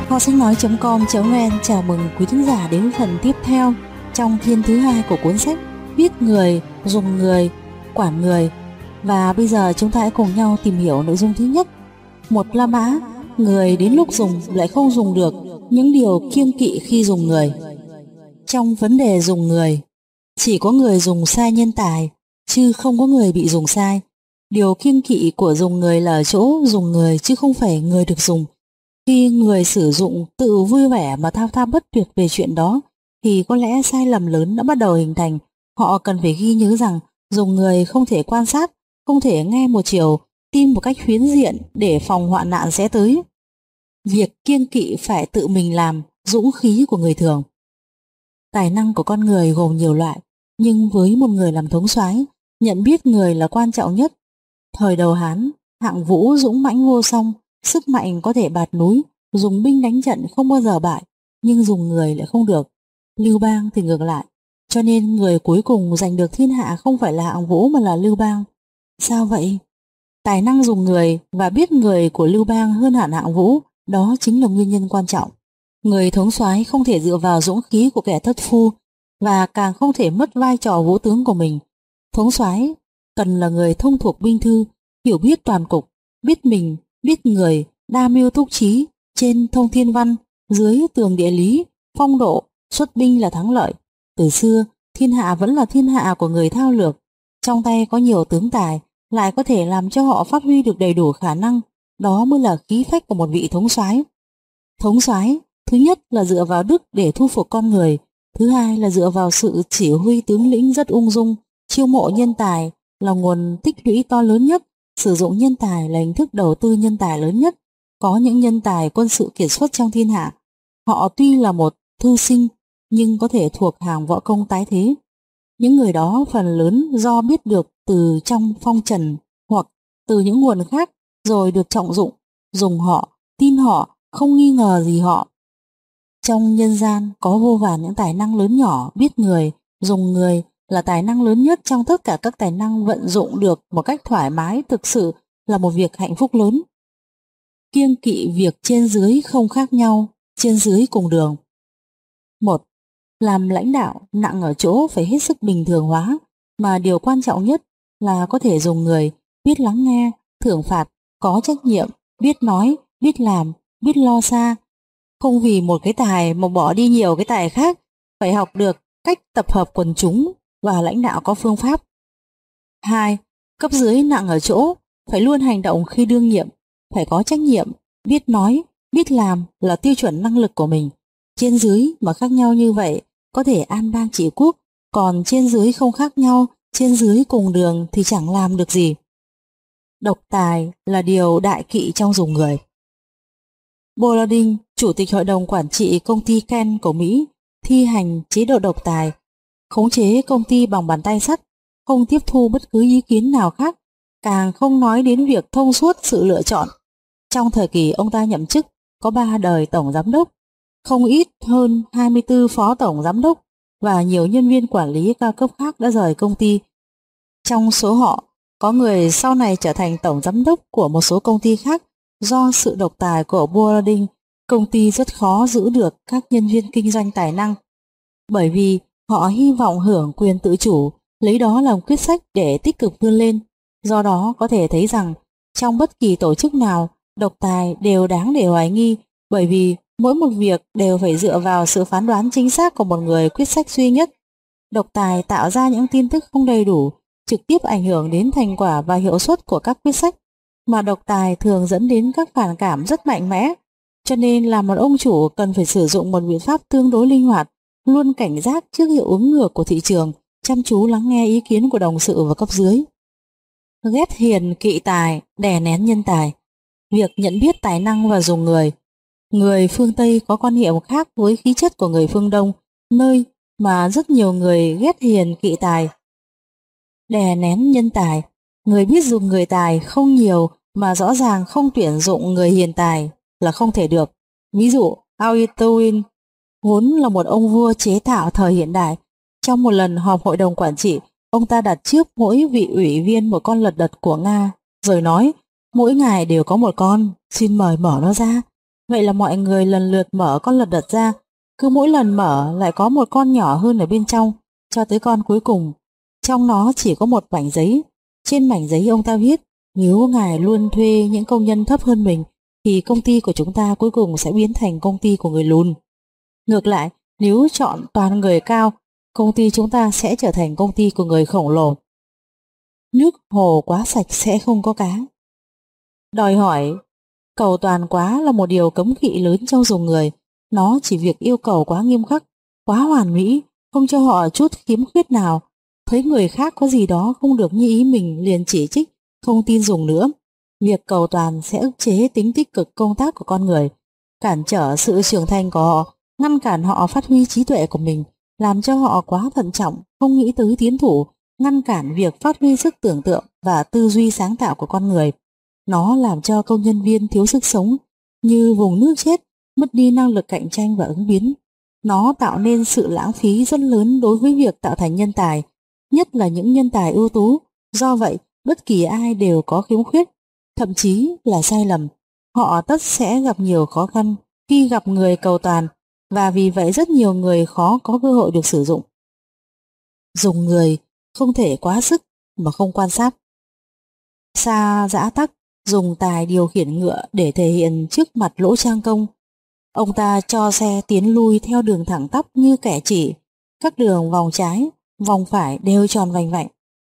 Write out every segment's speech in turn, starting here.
Họ sách nói.com.vn chào mừng quý thính giả đến phần tiếp theo trong thiên thứ hai của cuốn sách Biết người, dùng người, quản người. Và bây giờ chúng ta hãy cùng nhau tìm hiểu nội dung thứ nhất. Một La Mã, người đến lúc dùng lại không dùng được, những điều kiêng kỵ khi dùng người. Trong vấn đề dùng người, chỉ có người dùng sai nhân tài, chứ không có người bị dùng sai. Điều kiêng kỵ của dùng người là ở chỗ dùng người chứ không phải người được dùng. Khi người sử dụng tự vui vẻ mà thao thao bất tuyệt về chuyện đó thì có lẽ sai lầm lớn đã bắt đầu hình thành. Họ cần phải ghi nhớ rằng dùng người không thể quan sát, không thể nghe một chiều, tin một cách phiến diện để phòng hoạn nạn sẽ tới. Việc kiêng kỵ phải tự mình làm, dũng khí của người thường. Tài năng của con người gồm nhiều loại, nhưng với một người làm thống soái, nhận biết người là quan trọng nhất. Thời đầu Hán, hạng vũ dũng mãnh vô song, sức mạnh có thể bạt núi, dùng binh đánh trận không bao giờ bại, nhưng dùng người lại không được. Lưu Bang thì ngược lại, cho nên người cuối cùng giành được thiên hạ không phải là hạng vũ mà là Lưu Bang. Sao vậy? Tài năng dùng người và biết người của Lưu Bang hơn hẳn hạng vũ, đó chính là nguyên nhân quan trọng. Người thống soái không thể dựa vào dũng khí của kẻ thất phu, và càng không thể mất vai trò vũ tướng của mình. Thống soái cần là người thông thuộc binh thư, hiểu biết toàn cục, biết mình, biết người, đa mưu túc trí, trên thông thiên văn, dưới tường địa lý, phong độ, xuất binh là thắng lợi. Từ xưa, thiên hạ vẫn là thiên hạ của người thao lược. Trong tay có nhiều tướng tài, lại có thể làm cho họ phát huy được đầy đủ khả năng. Đó mới là khí phách của một vị thống soái. Thống soái, thứ nhất là dựa vào đức để thu phục con người, thứ hai là dựa vào sự chỉ huy tướng lĩnh rất ung dung. Chiêu mộ nhân tài là nguồn tích lũy to lớn nhất, sử dụng nhân tài là hình thức đầu tư nhân tài lớn nhất. Có những nhân tài quân sự kiệt xuất trong thiên hạ, họ tuy là một thư sinh nhưng có thể thuộc hàng võ công tái thế. Những người đó phần lớn do biết được từ trong phong trần hoặc từ những nguồn khác rồi được trọng dụng, dùng họ, tin họ, không nghi ngờ gì họ. Trong nhân gian có vô vàn những tài năng lớn nhỏ. Biết người, dùng người là tài năng lớn nhất trong tất cả các tài năng. Vận dụng được một cách thoải mái thực sự là một việc hạnh phúc lớn. Kiêng kỵ việc trên dưới không khác nhau, trên dưới cùng đường. 1. Làm lãnh đạo nặng ở chỗ phải hết sức bình thường hóa, mà điều quan trọng nhất là có thể dùng người, biết lắng nghe, thưởng phạt, có trách nhiệm, biết nói, biết làm, biết lo xa. Không vì một cái tài mà bỏ đi nhiều cái tài khác, phải học được cách tập hợp quần chúng và lãnh đạo có phương pháp. 2. Cấp dưới nặng ở chỗ phải luôn hành động khi đương nhiệm, phải có trách nhiệm, biết nói, biết làm là tiêu chuẩn năng lực của mình. Trên dưới mà khác nhau như vậy có thể an bang trị quốc, còn trên dưới không khác nhau, trên dưới cùng đường thì chẳng làm được gì. Độc tài là điều đại kỵ trong dùng người. Bolarding, chủ tịch hội đồng quản trị công ty Ken của Mỹ, thi hành chế độ độc tài, khống chế công ty bằng bàn tay sắt, không tiếp thu bất cứ ý kiến nào khác, càng không nói đến việc thông suốt sự lựa chọn. Trong thời kỳ ông ta nhậm chức, có 3 đời tổng giám đốc, không ít hơn 24 phó tổng giám đốc và nhiều nhân viên quản lý cao cấp khác đã rời công ty. Trong số họ, có người sau này trở thành tổng giám đốc của một số công ty khác. Do sự độc tài của Bolarding, công ty rất khó giữ được các nhân viên kinh doanh tài năng, bởi vì họ hy vọng hưởng quyền tự chủ, lấy đó làm quyết sách để tích cực vươn lên. Do đó có thể thấy rằng trong bất kỳ tổ chức nào, độc tài đều đáng để hoài nghi, bởi vì mỗi một việc đều phải dựa vào sự phán đoán chính xác của một người quyết sách duy nhất. Độc tài tạo ra những tin tức không đầy đủ, trực tiếp ảnh hưởng đến thành quả và hiệu suất của các quyết sách, mà độc tài thường dẫn đến các phản cảm rất mạnh mẽ. Cho nên là một ông chủ cần phải sử dụng một biện pháp tương đối linh hoạt, luôn cảnh giác trước hiệu ứng ngược của thị trường, chăm chú lắng nghe ý kiến của đồng sự và cấp dưới. Ghét hiền kỵ tài, đè nén nhân tài. Việc nhận biết tài năng và dùng người. Người phương Tây có quan niệm khác với khí chất của người phương Đông, nơi mà rất nhiều người ghét hiền kỵ tài, đè nén nhân tài. Người biết dùng người tài không nhiều mà rõ ràng không tuyển dụng người hiền tài là không thể được. Ví dụ, Auritoin vốn là một ông vua chế tạo thời hiện đại. Trong một lần họp hội đồng quản trị, ông ta đặt trước mỗi vị ủy viên một con lật đật của Nga, rồi nói: mỗi ngài đều có một con, xin mời mở nó ra. Vậy là mọi người lần lượt mở con lật đật ra, cứ mỗi lần mở lại có một con nhỏ hơn ở bên trong, cho tới con cuối cùng. Trong nó chỉ có một mảnh giấy. Trên mảnh giấy ông ta viết, nếu ngài luôn thuê những công nhân thấp hơn mình, thì công ty của chúng ta cuối cùng sẽ biến thành công ty của người lùn. Ngược lại, nếu chọn toàn người cao, công ty chúng ta sẽ trở thành công ty của người khổng lồ. Nước hồ quá sạch sẽ không có cá. Đòi hỏi cầu toàn quá là một điều cấm kỵ lớn trong dùng người. Nó chỉ việc yêu cầu quá nghiêm khắc, quá hoàn mỹ, không cho họ chút khiếm khuyết nào. Thấy người khác có gì đó không được như ý mình liền chỉ trích, không tin dùng nữa. Việc cầu toàn sẽ ức chế tính tích cực công tác của con người, cản trở sự trưởng thành của họ, ngăn cản họ phát huy trí tuệ của mình, làm cho họ quá thận trọng, không nghĩ tới tiến thủ, ngăn cản việc phát huy sức tưởng tượng và tư duy sáng tạo của con người. Nó làm cho công nhân viên thiếu sức sống, như vùng nước chết, mất đi năng lực cạnh tranh và ứng biến. Nó tạo nên sự lãng phí rất lớn đối với việc tạo thành nhân tài, nhất là những nhân tài ưu tú. Do vậy, bất kỳ ai đều có khiếm khuyết, thậm chí là sai lầm. Họ tất sẽ gặp nhiều khó khăn khi gặp người cầu toàn, và vì vậy rất nhiều người khó có cơ hội được sử dụng. Dùng người không thể quá sức mà không quan sát. Sa Dã Tắc dùng tài điều khiển ngựa để thể hiện trước mặt Lỗ Trang Công. Ông ta cho xe tiến lui theo đường thẳng tắp như kẻ chỉ, các đường vòng trái, vòng phải đều tròn vành vạnh.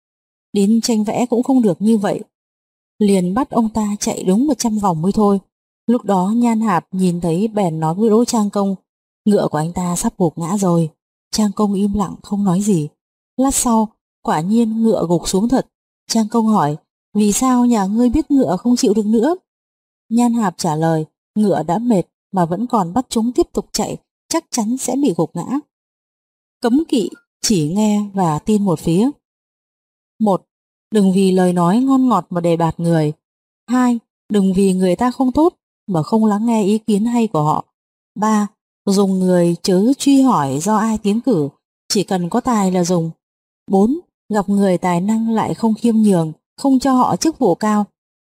Đến tranh vẽ cũng không được như vậy, liền bắt ông ta chạy đúng 100 vòng mới thôi. Lúc đó Nhan Hạp nhìn thấy bèn nói với Lỗ Trang Công, ngựa của anh ta sắp gục ngã rồi. Trang Công im lặng không nói gì. Lát sau, quả nhiên ngựa gục xuống thật. Trang Công hỏi, vì sao nhà ngươi biết ngựa không chịu được nữa? Nhan Hạp trả lời, ngựa đã mệt mà vẫn còn bắt chúng tiếp tục chạy, chắc chắn sẽ bị gục ngã. Cấm kỵ chỉ nghe và tin một phía. 1. Đừng vì lời nói ngon ngọt mà đề bạt người. 2. Đừng vì người ta không tốt mà không lắng nghe ý kiến hay của họ. 3. Dùng người chớ truy hỏi do ai tiến cử, chỉ cần có tài là dùng. 4. Gặp người tài năng lại không khiêm nhường, không cho họ chức vụ cao.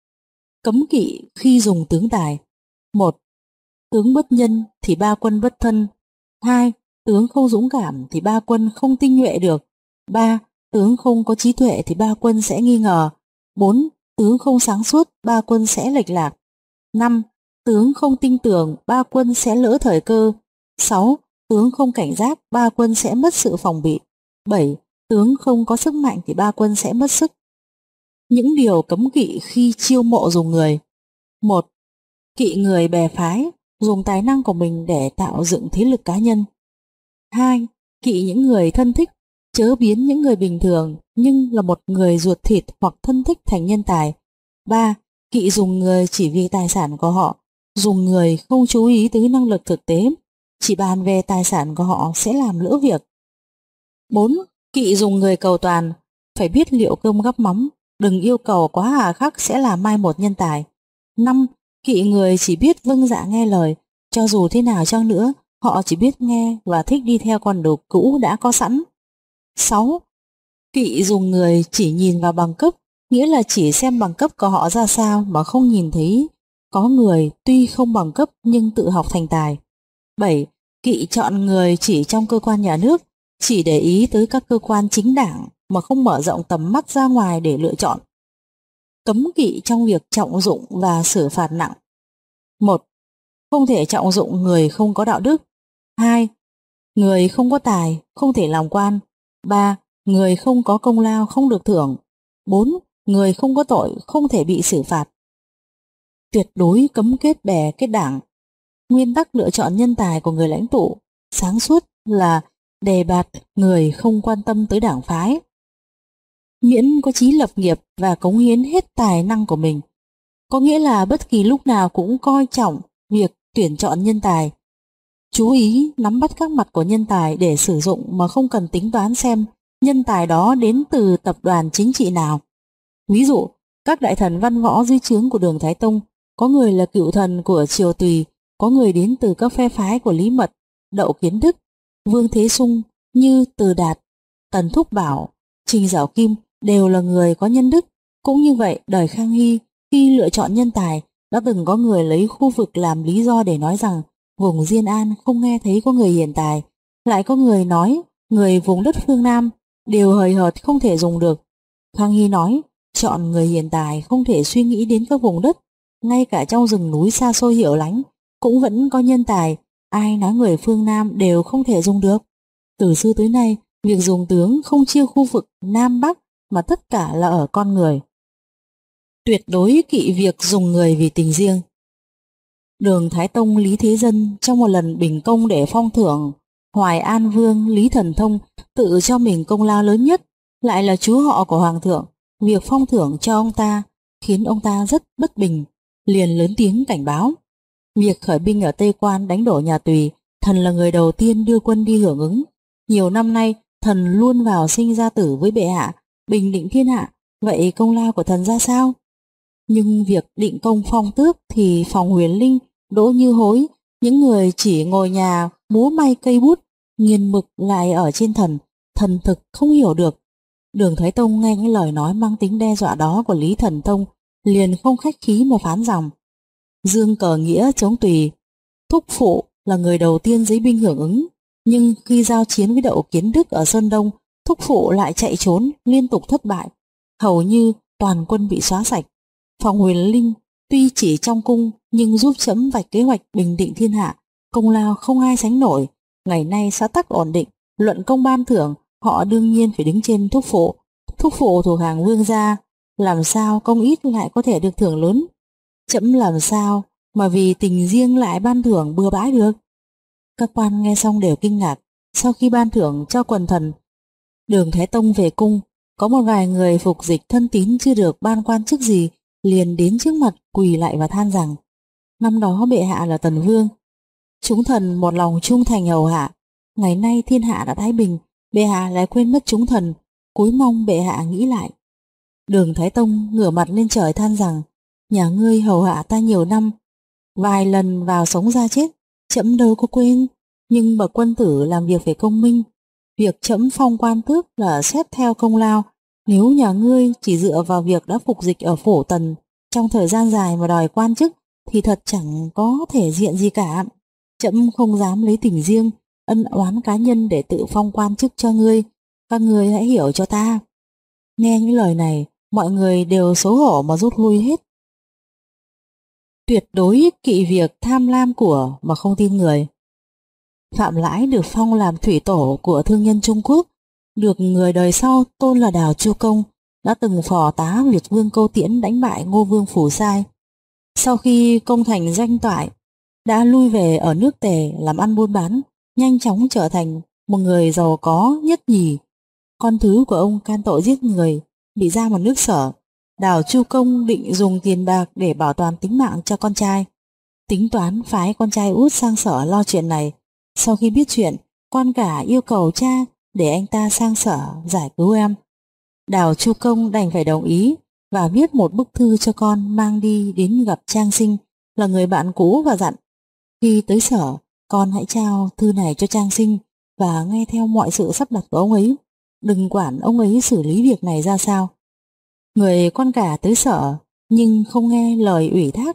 Cấm kỵ khi dùng tướng tài. 1. Tướng bất nhân thì ba quân bất thân. 2. Tướng không dũng cảm thì ba quân không tinh nhuệ được. 3. Tướng không có trí tuệ thì ba quân sẽ nghi ngờ. 4. Tướng không sáng suốt, ba quân sẽ lệch lạc. 5. Tướng không tinh tường, ba quân sẽ lỡ thời cơ. 6. Tướng không cảnh giác, ba quân sẽ mất sự phòng bị. 7. Tướng không có sức mạnh thì ba quân sẽ mất sức. Những điều cấm kỵ khi chiêu mộ dùng người. 1. Kỵ người bè phái, dùng tài năng của mình để tạo dựng thế lực cá nhân. 2. Kỵ những người thân thích, chớ biến những người bình thường nhưng là một người ruột thịt hoặc thân thích thành nhân tài. 3. Kỵ dùng người chỉ vì tài sản của họ, dùng người không chú ý tới năng lực thực tế, chỉ bàn về tài sản của họ sẽ làm lỡ việc. 4. Kỵ dùng người cầu toàn, phải biết liệu cơm gắp mắm, đừng yêu cầu quá hà khắc sẽ làm mai một nhân tài. 5. Kỵ người chỉ biết vâng dạ nghe lời, cho dù thế nào chăng nữa, họ chỉ biết nghe và thích đi theo con đường cũ đã có sẵn. 6. Kỵ dùng người chỉ nhìn vào bằng cấp, nghĩa là chỉ xem bằng cấp của họ ra sao mà không nhìn thấy có người tuy không bằng cấp nhưng tự học thành tài. 7. Kỵ chọn người chỉ trong cơ quan nhà nước, chỉ để ý tới các cơ quan chính đảng mà không mở rộng tầm mắt ra ngoài để lựa chọn. Cấm kỵ trong việc trọng dụng và xử phạt nặng. 1. Không thể trọng dụng người không có đạo đức. 2. Người không có tài không thể làm quan. 3. Người không có công lao không được thưởng. 4. Người không có tội không thể bị xử phạt. Tuyệt đối cấm kết bè kết đảng. Nguyên tắc lựa chọn nhân tài của người lãnh tụ sáng suốt là đề bạt người không quan tâm tới đảng phái, miễn có chí lập nghiệp và cống hiến hết tài năng của mình. Có nghĩa là bất kỳ lúc nào cũng coi trọng việc tuyển chọn nhân tài, chú ý nắm bắt các mặt của nhân tài để sử dụng mà không cần tính toán xem nhân tài đó đến từ tập đoàn chính trị nào. Ví dụ, các đại thần văn võ dưới trướng của Đường Thái Tông, có người là cựu thần của Triều Tùy, có người đến từ các phe phái của Lý Mật, Đậu Kiến Đức, Vương Thế Sung như Từ Đạt, Tần Thúc Bảo, Trình Giảo Kim đều là người có nhân đức. Cũng như vậy, đời Khang Hy khi lựa chọn nhân tài Đã từng có người lấy khu vực làm lý do để nói rằng vùng Diên An không nghe thấy có người hiền tài, lại có người nói người vùng đất phương Nam đều hời hợt không thể dùng được. Khang Hy nói chọn người hiền tài không thể suy nghĩ đến các vùng đất, ngay cả trong rừng núi xa xôi hiệu lánh cũng vẫn có nhân tài, ai nói người phương Nam đều không thể dùng được. Từ xưa tới nay, việc dùng tướng không chia khu vực Nam Bắc mà tất cả là ở con người. Tuyệt đối kỵ việc dùng người vì tình riêng. Đường Thái Tông Lý Thế Dân trong một lần bình công để phong thưởng Hoài An Vương Lý Thần Thông tự cho mình công lao lớn nhất, lại là chú họ của Hoàng thượng. Việc phong thưởng cho ông ta khiến ông ta rất bất bình, liền lớn tiếng cảnh báo. Việc khởi binh ở Tây Quan đánh đổ nhà Tùy, thần là người đầu tiên đưa quân đi hưởng ứng. Nhiều năm nay, thần luôn vào sinh ra tử với bệ hạ, bình định thiên hạ, vậy công lao của thần ra sao? Nhưng việc định công phong tước thì Phòng Huyền Linh, Đỗ Như Hối, những người chỉ ngồi nhà múa may cây bút, nghiền mực lại ở trên thần, thần thực không hiểu được. Đường Thái Tông nghe những lời nói mang tính đe dọa đó của Lý Thần Thông, liền không khách khí mà phán rằng: Dương cờ nghĩa chống Tùy, thúc phụ là người đầu tiên giấy binh hưởng ứng, nhưng khi giao chiến với Đậu Kiến Đức ở Sơn Đông, thúc phụ lại chạy trốn liên tục thất bại, hầu như toàn quân bị xóa sạch. Phòng Huyền Linh tuy chỉ trong cung nhưng giúp trẫm vạch kế hoạch bình định thiên hạ, công lao không ai sánh nổi. Ngày nay xã tắc ổn định, luận công ban thưởng, họ đương nhiên phải đứng trên thúc phụ. Thúc phụ thuộc hàng vương gia, làm sao công ít lại có thể được thưởng lớn? Trẫm làm sao mà vì tình riêng lại ban thưởng bừa bãi được? Các quan nghe xong đều kinh ngạc. Sau khi ban thưởng cho quần thần, Đường Thái Tông về cung, có một vài người phục dịch thân tín chưa được ban quan chức gì, liền đến trước mặt quỳ lại và than rằng: năm đó bệ hạ là Tần Vương, chúng thần một lòng trung thành hầu hạ, ngày nay thiên hạ đã thái bình, bệ hạ lại quên mất chúng thần, cúi mong bệ hạ nghĩ lại. Đường Thái Tông ngửa mặt lên trời than rằng: nhà ngươi hầu hạ ta nhiều năm, vài lần vào sống ra chết, trẫm đâu có quên, nhưng bậc quân tử làm việc phải công minh. Việc trẫm phong quan tước là xét theo công lao, nếu nhà ngươi chỉ dựa vào việc đã phục dịch ở Phổ Tần trong thời gian dài mà đòi quan chức thì thật chẳng có thể diện gì cả. Trẫm không dám lấy tình riêng, ân oán cá nhân để tự phong quan chức cho ngươi, các ngươi hãy hiểu cho ta. Nghe những lời này, mọi người đều xấu hổ mà rút lui hết. Tuyệt đối kỵ việc tham lam của mà không tin người. Phạm Lãi được phong làm thủy tổ của thương nhân Trung Quốc, được người đời sau tôn là Đào Chu Công, đã từng phò tá Việt Vương Câu Tiễn đánh bại Ngô Vương Phù Sai. Sau khi công thành danh toại, đã lui về ở nước Tề làm ăn buôn bán, nhanh chóng trở thành một người giàu có nhất nhì. Con thứ của ông can tội giết người, bị giam ở nước Sở. Đào Chu Công định dùng tiền bạc để bảo toàn tính mạng cho con trai, tính toán phái con trai út sang Sở lo chuyện này. Sau khi biết chuyện, quan cả yêu cầu cha để anh ta sang Sở giải cứu em. Đào Chu Công đành phải đồng ý và viết một bức thư cho con mang đi đến gặp Trang Sinh, là người bạn cũ, và dặn: khi tới Sở, con hãy trao thư này cho Trang Sinh và nghe theo mọi sự sắp đặt của ông ấy, đừng quản ông ấy xử lý việc này ra sao. Người con cả tới Sở nhưng không nghe lời ủy thác,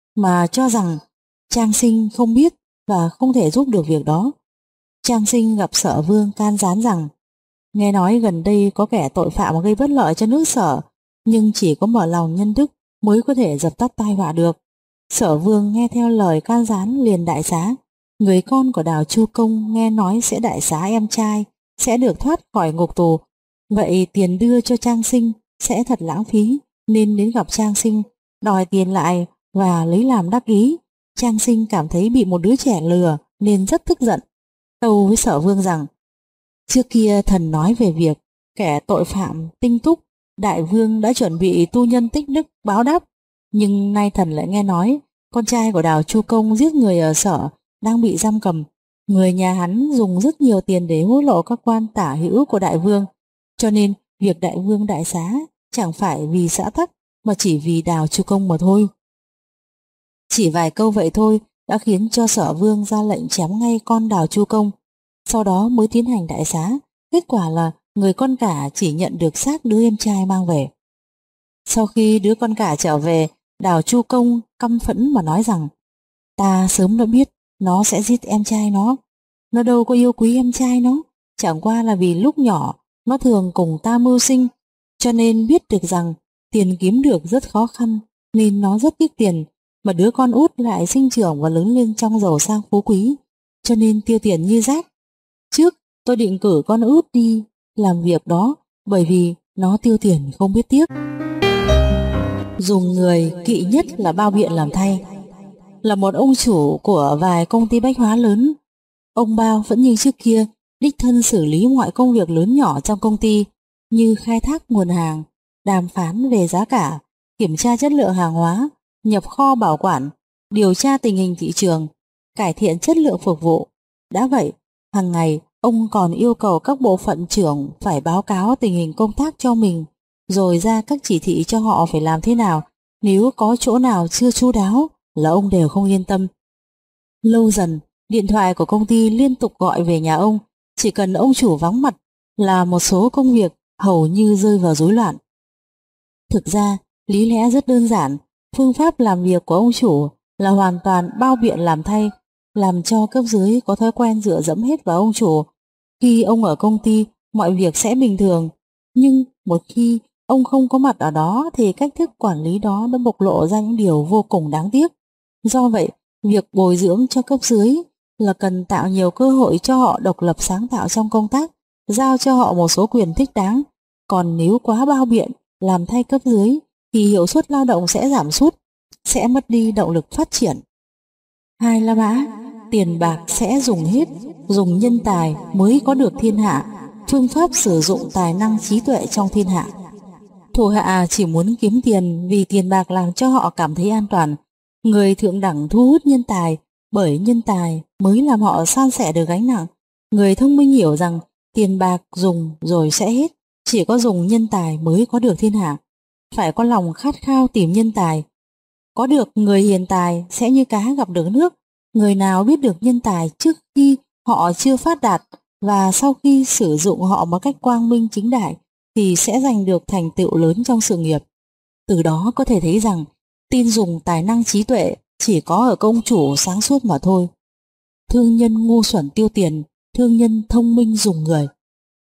mà cho rằng Trang Sinh không biết và không thể giúp được việc đó. Trang Sinh gặp Sở Vương can gián rằng: nghe nói gần đây có kẻ tội phạm gây bất lợi cho nước Sở, nhưng chỉ có mở lòng nhân đức mới có thể dập tắt tai họa được. Sở Vương nghe theo lời can gián liền đại xá. Người con của Đào Chu Công nghe nói sẽ đại xá em trai, sẽ được thoát khỏi ngục tù. Vậy tiền đưa cho Trang Sinh sẽ thật lãng phí, nên đến gặp Trang Sinh đòi tiền lại và lấy làm đắc ý. Trang Sinh cảm thấy bị một đứa trẻ lừa nên rất tức giận, tâu với Sở Vương rằng: trước kia thần nói về việc kẻ tội phạm tinh túc, đại vương đã chuẩn bị tu nhân tích đức báo đáp, nhưng nay thần lại nghe nói con trai của Đào Chu Công giết người ở Sở đang bị giam cầm. Người nhà hắn dùng rất nhiều tiền để hối lộ các quan tả hữu của đại vương, cho nên việc đại vương đại xá chẳng phải vì xã tắc mà chỉ vì Đào Chu Công mà thôi. Chỉ vài câu vậy thôi đã khiến cho Sở Vương ra lệnh chém ngay con Đào Chu Công, sau đó mới tiến hành đại xá. Kết quả là người con cả chỉ nhận được xác đứa em trai mang về. Sau khi đứa con cả trở về, Đào Chu Công căm phẫn mà nói rằng ta sớm đã biết nó sẽ giết em trai nó đâu có yêu quý em trai nó, chẳng qua là vì lúc nhỏ nó thường cùng ta mưu sinh, cho nên biết được rằng tiền kiếm được rất khó khăn nên nó rất tiếc tiền, mà đứa con út lại sinh trưởng và lớn lên trong giàu sang phú quý, cho nên tiêu tiền như rác. Trước tôi định cử con út đi làm việc đó bởi vì nó tiêu tiền không biết tiếc. Dùng người kỵ nhất là bao biện làm thay. Là một ông chủ của vài công ty bách hóa lớn, ông Bao vẫn như trước kia đích thân xử lý mọi công việc lớn nhỏ trong công ty, như khai thác nguồn hàng, đàm phán về giá cả, kiểm tra chất lượng hàng hóa, nhập kho bảo quản, điều tra tình hình thị trường, cải thiện chất lượng phục vụ. Đã vậy, hàng ngày ông còn yêu cầu các bộ phận trưởng phải báo cáo tình hình công tác cho mình, rồi ra các chỉ thị cho họ phải làm thế nào. Nếu có chỗ nào chưa chu đáo là ông đều không yên tâm. Lâu dần, điện thoại của công ty liên tục gọi về nhà ông, chỉ cần ông chủ vắng mặt là một số công việc hầu như rơi vào rối loạn. Thực ra, lý lẽ rất đơn giản, phương pháp làm việc của ông chủ là hoàn toàn bao biện làm thay, làm cho cấp dưới có thói quen dựa dẫm hết vào ông chủ. Khi ông ở công ty, mọi việc sẽ bình thường, nhưng một khi ông không có mặt ở đó thì cách thức quản lý đó đã bộc lộ ra những điều vô cùng đáng tiếc. Do vậy, việc bồi dưỡng cho cấp dưới là cần tạo nhiều cơ hội cho họ độc lập sáng tạo trong công tác, giao cho họ một số quyền thích đáng. Còn nếu quá bao biện, làm thay cấp dưới thì hiệu suất lao động sẽ giảm sút, sẽ mất đi động lực phát triển. Hai La Mã, tiền bạc sẽ dùng hết, dùng nhân tài mới có được thiên hạ, phương pháp sử dụng tài năng trí tuệ trong thiên hạ. Thủ hạ chỉ muốn kiếm tiền vì tiền bạc làm cho họ cảm thấy an toàn. Người thượng đẳng thu hút nhân tài, bởi nhân tài mới làm họ san sẻ được gánh nặng. Người thông minh hiểu rằng tiền bạc dùng rồi sẽ hết, chỉ có dùng nhân tài mới có được thiên hạ. Phải có lòng khát khao tìm nhân tài. Có được người hiền tài sẽ như cá gặp được nước. Người nào biết được nhân tài trước khi họ chưa phát đạt và sau khi sử dụng họ một cách quang minh chính đại thì sẽ giành được thành tựu lớn trong sự nghiệp. Từ đó có thể thấy rằng tin dùng tài năng trí tuệ chỉ có ở công chủ sáng suốt mà thôi. Thương nhân ngu xuẩn tiêu tiền, thương nhân thông minh dùng người.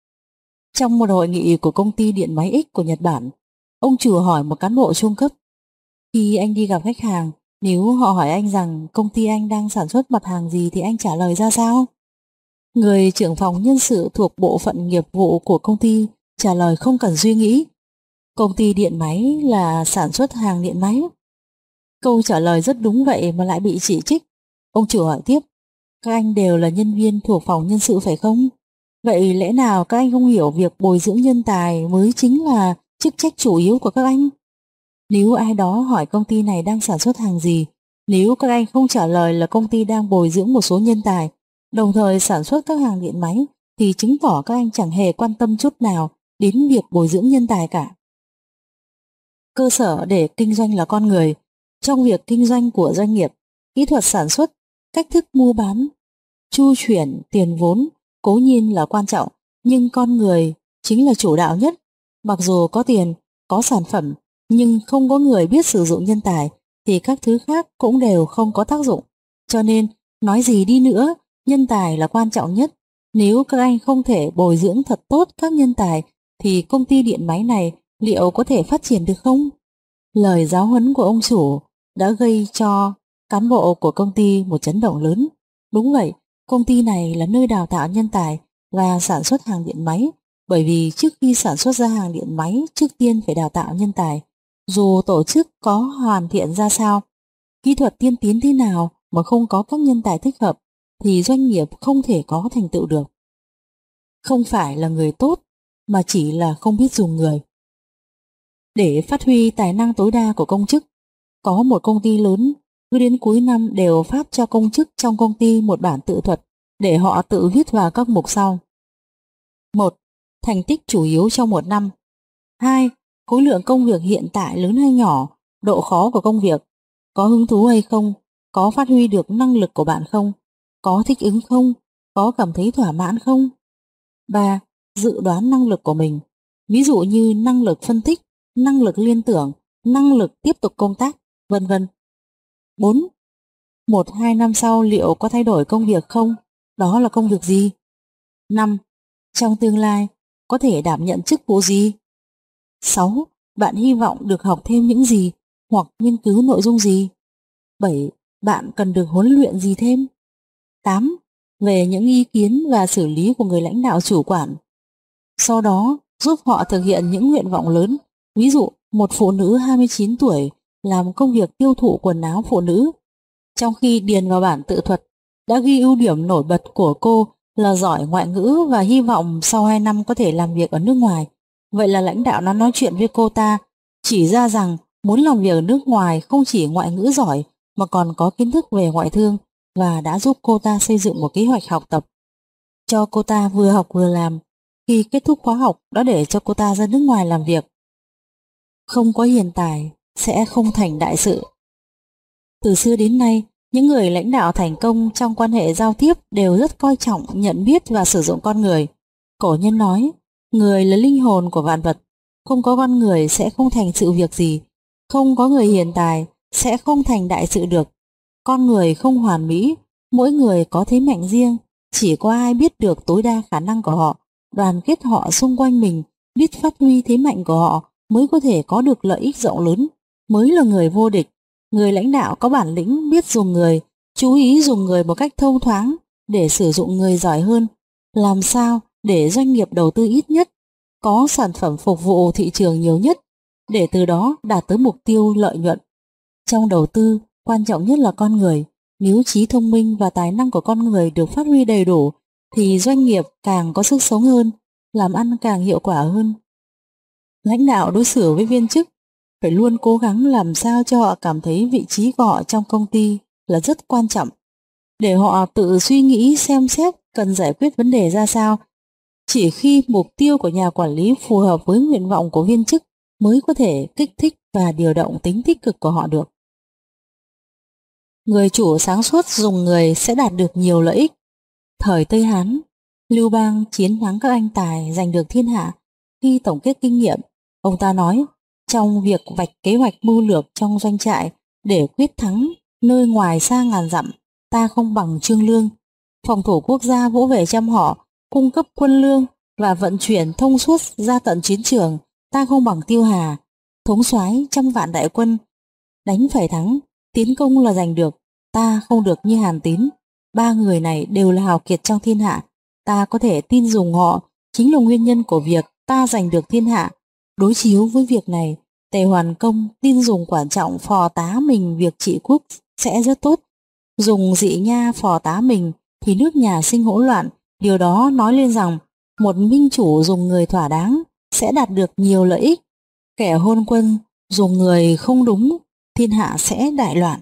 Trong một hội nghị của công ty điện máy X của Nhật Bản, ông chủ hỏi một cán bộ trung cấp: khi anh đi gặp khách hàng, nếu họ hỏi anh rằng công ty anh đang sản xuất mặt hàng gì thì anh trả lời ra sao? Người trưởng phòng nhân sự thuộc bộ phận nghiệp vụ của công ty trả lời không cần suy nghĩ: công ty điện máy là sản xuất hàng điện máy. Câu trả lời rất đúng vậy mà lại bị chỉ trích. Ông chủ hỏi tiếp: các anh đều là nhân viên thuộc phòng nhân sự phải không? Vậy lẽ nào các anh không hiểu việc bồi dưỡng nhân tài mới chính là chức trách chủ yếu của các anh? Nếu ai đó hỏi công ty này đang sản xuất hàng gì, nếu các anh không trả lời là công ty đang bồi dưỡng một số nhân tài, đồng thời sản xuất các hàng điện máy, thì chứng tỏ các anh chẳng hề quan tâm chút nào đến việc bồi dưỡng nhân tài cả. Cơ sở để kinh doanh là con người. Trong việc kinh doanh của doanh nghiệp, kỹ thuật sản xuất, cách thức mua bán, chu chuyển tiền vốn cố nhiên là quan trọng, nhưng con người chính là chủ đạo nhất. Mặc dù có tiền, có sản phẩm, nhưng không có người biết sử dụng nhân tài thì các thứ khác cũng đều không có tác dụng. Cho nên, nói gì đi nữa, nhân tài là quan trọng nhất. Nếu các anh không thể bồi dưỡng thật tốt các nhân tài thì công ty điện máy này liệu có thể phát triển được không? Lời giáo huấn của ông chủ đã gây cho cán bộ của công ty một chấn động lớn. Đúng vậy, công ty này là nơi đào tạo nhân tài và sản xuất hàng điện máy, bởi vì trước khi sản xuất ra hàng điện máy, trước tiên phải đào tạo nhân tài. Dù tổ chức có hoàn thiện ra sao, kỹ thuật tiên tiến thế nào mà không có các nhân tài thích hợp thì doanh nghiệp không thể có thành tựu được. Không phải là người tốt, mà chỉ là không biết dùng người. Để phát huy tài năng tối đa của công chức, có một công ty lớn cứ đến cuối năm đều phát cho công chức trong công ty một bản tự thuật để họ tự viết vào các mục sau. 1. Thành tích chủ yếu trong một năm. 2. Khối lượng công việc hiện tại lớn hay nhỏ, độ khó của công việc, có hứng thú hay không, có phát huy được năng lực của bạn không, có thích ứng không, có cảm thấy thỏa mãn không. 3. Dự đoán năng lực của mình, ví dụ như năng lực phân tích, năng lực liên tưởng, năng lực tiếp tục công tác, vân vân. 4. 1-2 năm sau liệu có thay đổi công việc không? Đó là công việc gì? 5. Trong tương lai có thể đảm nhận chức vụ gì? 6. Bạn hy vọng được học thêm những gì hoặc nghiên cứu nội dung gì? 7. Bạn cần được huấn luyện gì thêm? 8. Về những ý kiến và xử lý của người lãnh đạo chủ quản. Sau đó giúp họ thực hiện những nguyện vọng lớn. Ví dụ, một phụ nữ 29 tuổi làm công việc tiêu thụ quần áo phụ nữ, trong khi điền vào bản tự thuật đã ghi ưu điểm nổi bật của cô là giỏi ngoại ngữ và hy vọng sau 2 năm có thể làm việc ở nước ngoài. Vậy là lãnh đạo đã nói chuyện với cô ta, chỉ ra rằng muốn làm việc ở nước ngoài không chỉ ngoại ngữ giỏi mà còn có kiến thức về ngoại thương, và đã giúp cô ta xây dựng một kế hoạch học tập cho cô ta vừa học vừa làm. Khi kết thúc khóa học đã để cho cô ta ra nước ngoài làm việc. Không có hiền tài sẽ không thành đại sự. Từ xưa đến nay, những người lãnh đạo thành công trong quan hệ giao tiếp đều rất coi trọng nhận biết và sử dụng con người. Cổ nhân nói, người là linh hồn của vạn vật, không có con người sẽ không thành sự việc gì, không có người hiền tài sẽ không thành đại sự được. Con người không hoàn mỹ, mỗi người có thế mạnh riêng, chỉ có ai biết được tối đa khả năng của họ, đoàn kết họ xung quanh mình, biết phát huy thế mạnh của họ mới có thể có được lợi ích rộng lớn, mới là người vô địch. Người lãnh đạo có bản lĩnh biết dùng người, chú ý dùng người một cách thông thoáng để sử dụng người giỏi hơn. Làm sao để doanh nghiệp đầu tư ít nhất, có sản phẩm phục vụ thị trường nhiều nhất, để từ đó đạt tới mục tiêu lợi nhuận. Trong đầu tư, quan trọng nhất là con người. Nếu trí thông minh và tài năng của con người được phát huy đầy đủ, thì doanh nghiệp càng có sức sống hơn, làm ăn càng hiệu quả hơn. Lãnh đạo đối xử với viên chức phải luôn cố gắng làm sao cho họ cảm thấy vị trí của họ trong công ty là rất quan trọng, để họ tự suy nghĩ xem xét cần giải quyết vấn đề ra sao. Chỉ khi mục tiêu của nhà quản lý phù hợp với nguyện vọng của viên chức mới có thể kích thích và điều động tính tích cực của họ được. Người chủ sáng suốt dùng người sẽ đạt được nhiều lợi ích. Thời Tây Hán, Lưu Bang chiến thắng các anh tài giành được thiên hạ. Khi tổng kết kinh nghiệm, ông ta nói, trong việc vạch kế hoạch mưu lược trong doanh trại để quyết thắng nơi ngoài xa ngàn dặm, ta không bằng Trương Lương. Phòng thủ quốc gia vỗ về chăm họ, cung cấp quân lương và vận chuyển thông suốt ra tận chiến trường, ta không bằng Tiêu Hà. Thống soái trăm vạn đại quân, đánh phải thắng, tiến công là giành được, ta không được như Hàn Tín. Ba người này đều là hào kiệt trong thiên hạ, ta có thể tin dùng họ chính là nguyên nhân của việc ta giành được thiên hạ. Đối chiếu với việc này, Tề Hoàn Công tin dùng quản trọng phò tá mình việc trị quốc sẽ rất tốt. Dùng dị nha phò tá mình thì nước nhà sinh hỗn loạn. Điều đó nói lên rằng một minh chủ dùng người thỏa đáng sẽ đạt được nhiều lợi ích. Kẻ hôn quân dùng người không đúng, thiên hạ sẽ đại loạn.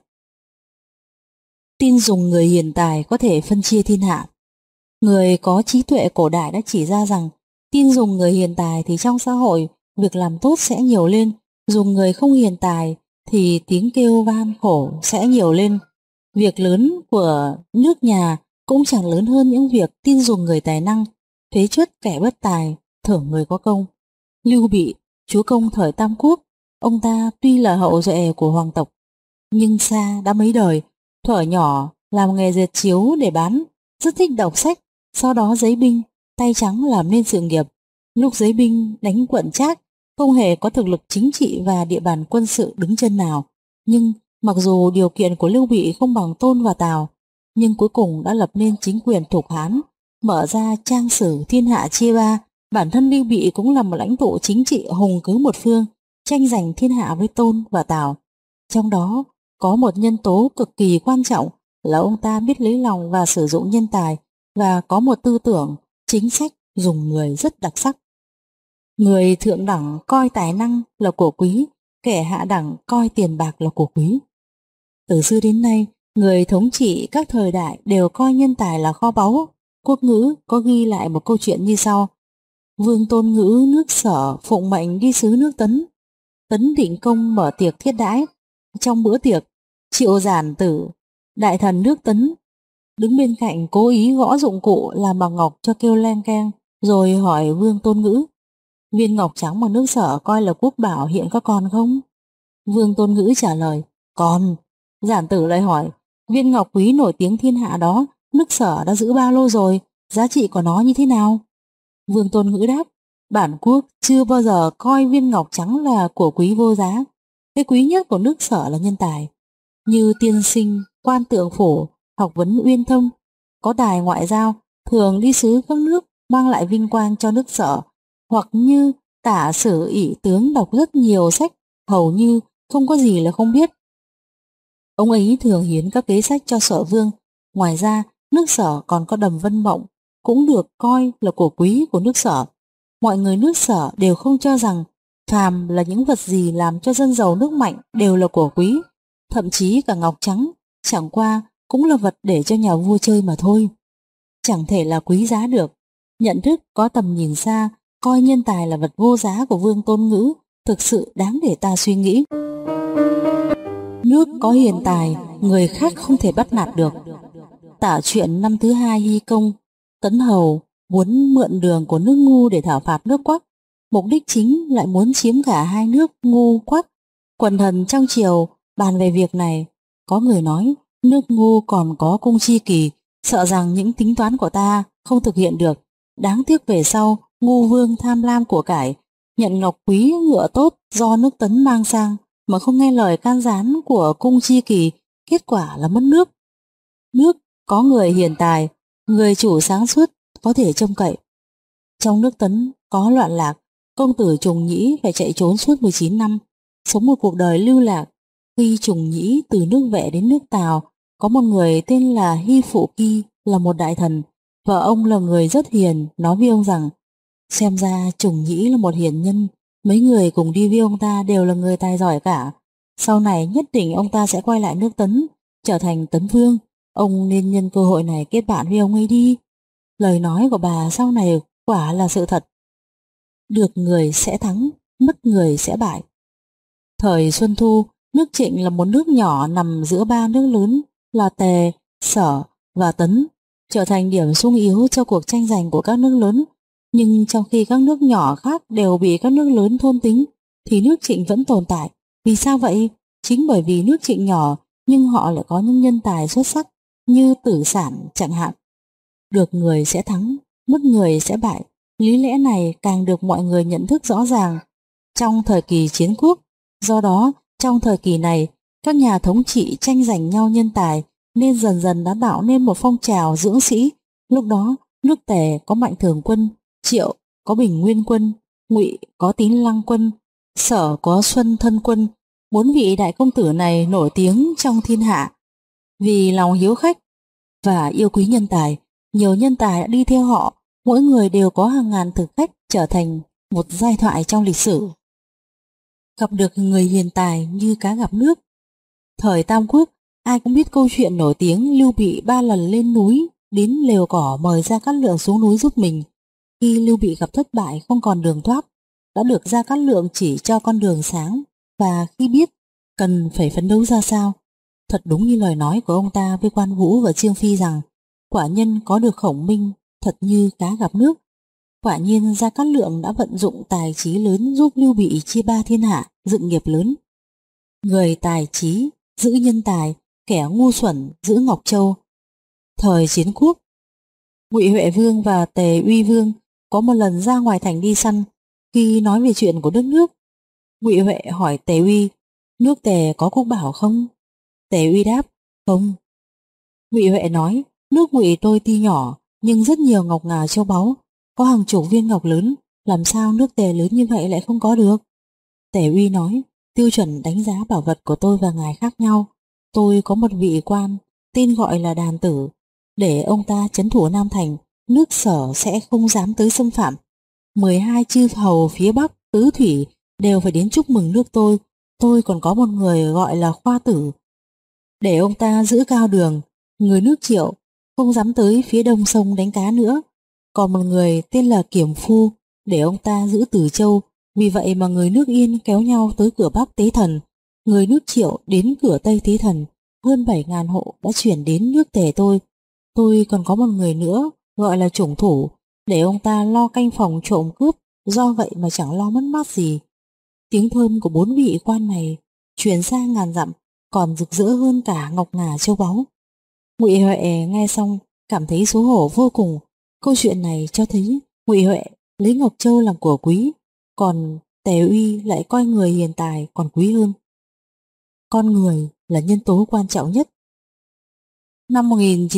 Tin dùng người hiền tài có thể phân chia thiên hạ. Người có trí tuệ cổ đại đã chỉ ra rằng tin dùng người hiền tài thì trong xã hội việc làm tốt sẽ nhiều lên, dùng người không hiền tài thì tiếng kêu van khổ sẽ nhiều lên. Việc lớn của nước nhà cũng chẳng lớn hơn những việc tin dùng người tài năng, phế truất kẻ bất tài, thưởng người có công. Lưu Bị, chúa công thời Tam Quốc, ông ta tuy là hậu duệ của hoàng tộc, nhưng xa đã mấy đời, thuở nhỏ làm nghề dệt chiếu để bán, rất thích đọc sách, sau đó giấy binh, tay trắng làm nên sự nghiệp. Lúc giấy binh đánh quận Trác, không hề có thực lực chính trị và địa bàn quân sự đứng chân nào, nhưng mặc dù điều kiện của Lưu Bị không bằng Tôn và Tào, nhưng cuối cùng đã lập nên chính quyền Thục Hán, mở ra trang sử thiên hạ chia ba. Bản thân Lưu Bị cũng là một lãnh tụ chính trị hùng cứ một phương, tranh giành thiên hạ với Tôn và Tào. Trong đó có một nhân tố cực kỳ quan trọng là ông ta biết lấy lòng và sử dụng nhân tài, và có một tư tưởng, chính sách dùng người rất đặc sắc. Người thượng đẳng coi tài năng là của quý, kẻ hạ đẳng coi tiền bạc là của quý. Từ xưa đến nay, người thống trị các thời đại đều coi nhân tài là kho báu. Quốc ngữ có ghi lại một câu chuyện như sau. Vương Tôn Ngữ nước Sở phụng mệnh đi sứ nước Tấn. Tấn định công mở tiệc thiết đãi. Trong bữa tiệc, Triệu Giản Tử, đại thần nước Tấn, đứng bên cạnh cố ý gõ dụng cụ làm bằng ngọc cho kêu leng keng, rồi hỏi Vương Tôn Ngữ, viên ngọc trắng mà nước Sở coi là quốc bảo hiện có còn không? Vương Tôn Ngữ trả lời, Còn, giản tử lại hỏi, viên ngọc quý nổi tiếng thiên hạ đó, nước Sở đã giữ bao lâu rồi, giá trị của nó như thế nào? Vương Tôn Ngữ đáp, bản quốc chưa bao giờ coi viên ngọc trắng là của quý vô giá. Cái quý nhất của nước Sở là nhân tài. Như tiên sinh, quan tượng phổ, học vấn uyên thâm, có tài ngoại giao, thường đi sứ các nước mang lại vinh quang cho nước Sở, hoặc như Tả Sử ỷ tướng đọc rất nhiều sách, hầu như không có gì là không biết. Ông ấy thường hiến các kế sách cho Sở Vương. Ngoài ra, nước Sở còn có Đầm Vân Mộng, cũng được coi là của quý của nước Sở. Mọi người nước Sở đều không cho rằng phàm là những vật gì làm cho dân giàu nước mạnh đều là của quý. Thậm chí cả ngọc trắng chẳng qua cũng là vật để cho nhà vua chơi mà thôi, chẳng thể là quý giá được. Nhận thức có tầm nhìn xa, coi nhân tài là vật vô giá của Vương Tôn Ngữ thực sự đáng để ta suy nghĩ. Nước có hiền tài, người khác không thể bắt nạt được. Tả chuyện năm thứ hai Hy Công, Tấn Hầu muốn mượn đường của nước Ngu để thảo phạt nước Quắc, mục đích chính lại muốn chiếm cả hai nước Ngu Quắc. Quần thần trong triều bàn về việc này, có người nói nước Ngu còn có cung Chi Kỳ, sợ rằng những tính toán của ta không thực hiện được. Đáng tiếc về sau Ngu Vương tham lam của cải, nhận ngọc quý ngựa tốt do nước Tấn mang sang, mà không nghe lời can gián của cung Chi Kỳ, kết quả là mất nước. Nước có người hiền tài, người chủ sáng suốt có thể trông cậy. Trong nước Tấn có loạn lạc, công tử Trùng Nhĩ phải chạy trốn suốt 19 năm, sống một cuộc đời lưu lạc. Khi Trùng Nhĩ từ nước Vệ đến nước Tào, có một người tên là Hy Phụ Kỳ, là một đại thần. Vợ ông là người rất hiền, nói với ông rằng xem ra Trùng Nhĩ là một hiền nhân, mấy người cùng đi với ông ta đều là người tài giỏi cả. Sau này nhất định ông ta sẽ quay lại nước Tấn, trở thành Tấn Vương. Ông nên nhân cơ hội này kết bạn với ông ấy đi. Lời nói của bà sau này quả là sự thật. Được người sẽ thắng, mất người sẽ bại. Thời Xuân Thu, nước Trịnh là một nước nhỏ nằm giữa ba nước lớn là Tề, Sở và Tấn, trở thành điểm xung yếu cho cuộc tranh giành của các nước lớn. Nhưng trong khi các nước nhỏ khác đều bị các nước lớn thôn tính, thì nước Trịnh vẫn tồn tại. Vì sao vậy? Chính bởi vì nước Trịnh nhỏ, nhưng họ lại có những nhân tài xuất sắc, như Tử Sản chẳng hạn. Được người sẽ thắng, mất người sẽ bại. Lý lẽ này càng được mọi người nhận thức rõ ràng trong thời kỳ chiến quốc. Do đó, trong thời kỳ này, các nhà thống trị tranh giành nhau nhân tài, nên dần dần đã tạo nên một phong trào dưỡng sĩ. Lúc đó, nước Tề có Mạnh Thường Quân, Triệu có Bình Nguyên Quân, Ngụy có Tín Lăng Quân, Sở có Xuân Thân Quân. 4 vị đại công tử này nổi tiếng trong thiên hạ vì lòng hiếu khách và yêu quý nhân tài. Nhiều nhân tài đã đi theo họ, mỗi người đều có hàng ngàn thực khách, trở thành một giai thoại trong lịch sử. Gặp được người hiền tài như cá gặp nước. Thời Tam Quốc, ai cũng biết câu chuyện nổi tiếng Lưu Bị 3 lần lên núi đến lều cỏ mời Gia Cát Lượng xuống núi giúp mình. Khi Lưu Bị gặp thất bại không còn đường thoát, đã được Gia Cát Lượng chỉ cho con đường sáng, và khi biết cần phải phấn đấu ra sao, thật đúng như lời nói của ông ta với Quan Vũ và Trương Phi rằng quả nhân có được Khổng Minh thật như cá gặp nước. Quả nhiên Gia Cát Lượng đã vận dụng tài trí lớn giúp Lưu Bị chia ba thiên hạ, dựng nghiệp lớn. Người tài trí giữ nhân tài, kẻ ngu xuẩn giữ Ngọc Châu. Thời chiến quốc, Ngụy Huệ Vương và Tề Uy Vương có một lần ra ngoài thành đi săn. Khi nói về chuyện của đất nước, Ngụy Huệ hỏi Tề Uy, nước Tề có quốc bảo không? Tề Uy đáp, không. Ngụy Huệ nói, nước Ngụy tôi tuy nhỏ nhưng rất nhiều ngọc ngà châu báu, có hàng chục viên ngọc lớn, làm sao nước Tề lớn như vậy lại không có được? Tề Uy nói, tiêu chuẩn đánh giá bảo vật của tôi và ngài khác nhau. Tôi có một vị quan tên gọi là Đàn Tử, để ông ta trấn thủ Nam Thành, nước Sở sẽ không dám tới xâm phạm. 12 chư hầu phía Bắc tứ thủy đều phải đến chúc mừng nước tôi. Tôi còn có một người gọi là Khoa Tử, để ông ta giữ cao đường, người nước Triệu không dám tới phía đông sông đánh cá nữa. Còn một người tên là Kiểm Phu, để ông ta giữ Từ Châu. Vì vậy mà người nước Yên kéo nhau tới cửa Bắc tế thần, người nước Triệu đến cửa Tây tế thần. Hơn 7.000 hộ đã chuyển đến nước Tề tôi. Tôi còn có một người nữa gọi là Chủng Thủ, để ông ta lo canh phòng trộm cướp, do vậy mà chẳng lo mất mát gì. Tiếng thơm của 4 vị quan này truyền xa ngàn dặm, còn rực rỡ hơn cả ngọc ngà châu báu. Ngụy Huệ nghe xong cảm thấy xấu hổ vô cùng. Câu chuyện này cho thấy Ngụy Huệ lấy Ngọc Châu làm của quý, còn Tề Uy lại coi người hiền tài còn quý hơn. Con người là nhân tố quan trọng nhất. Năm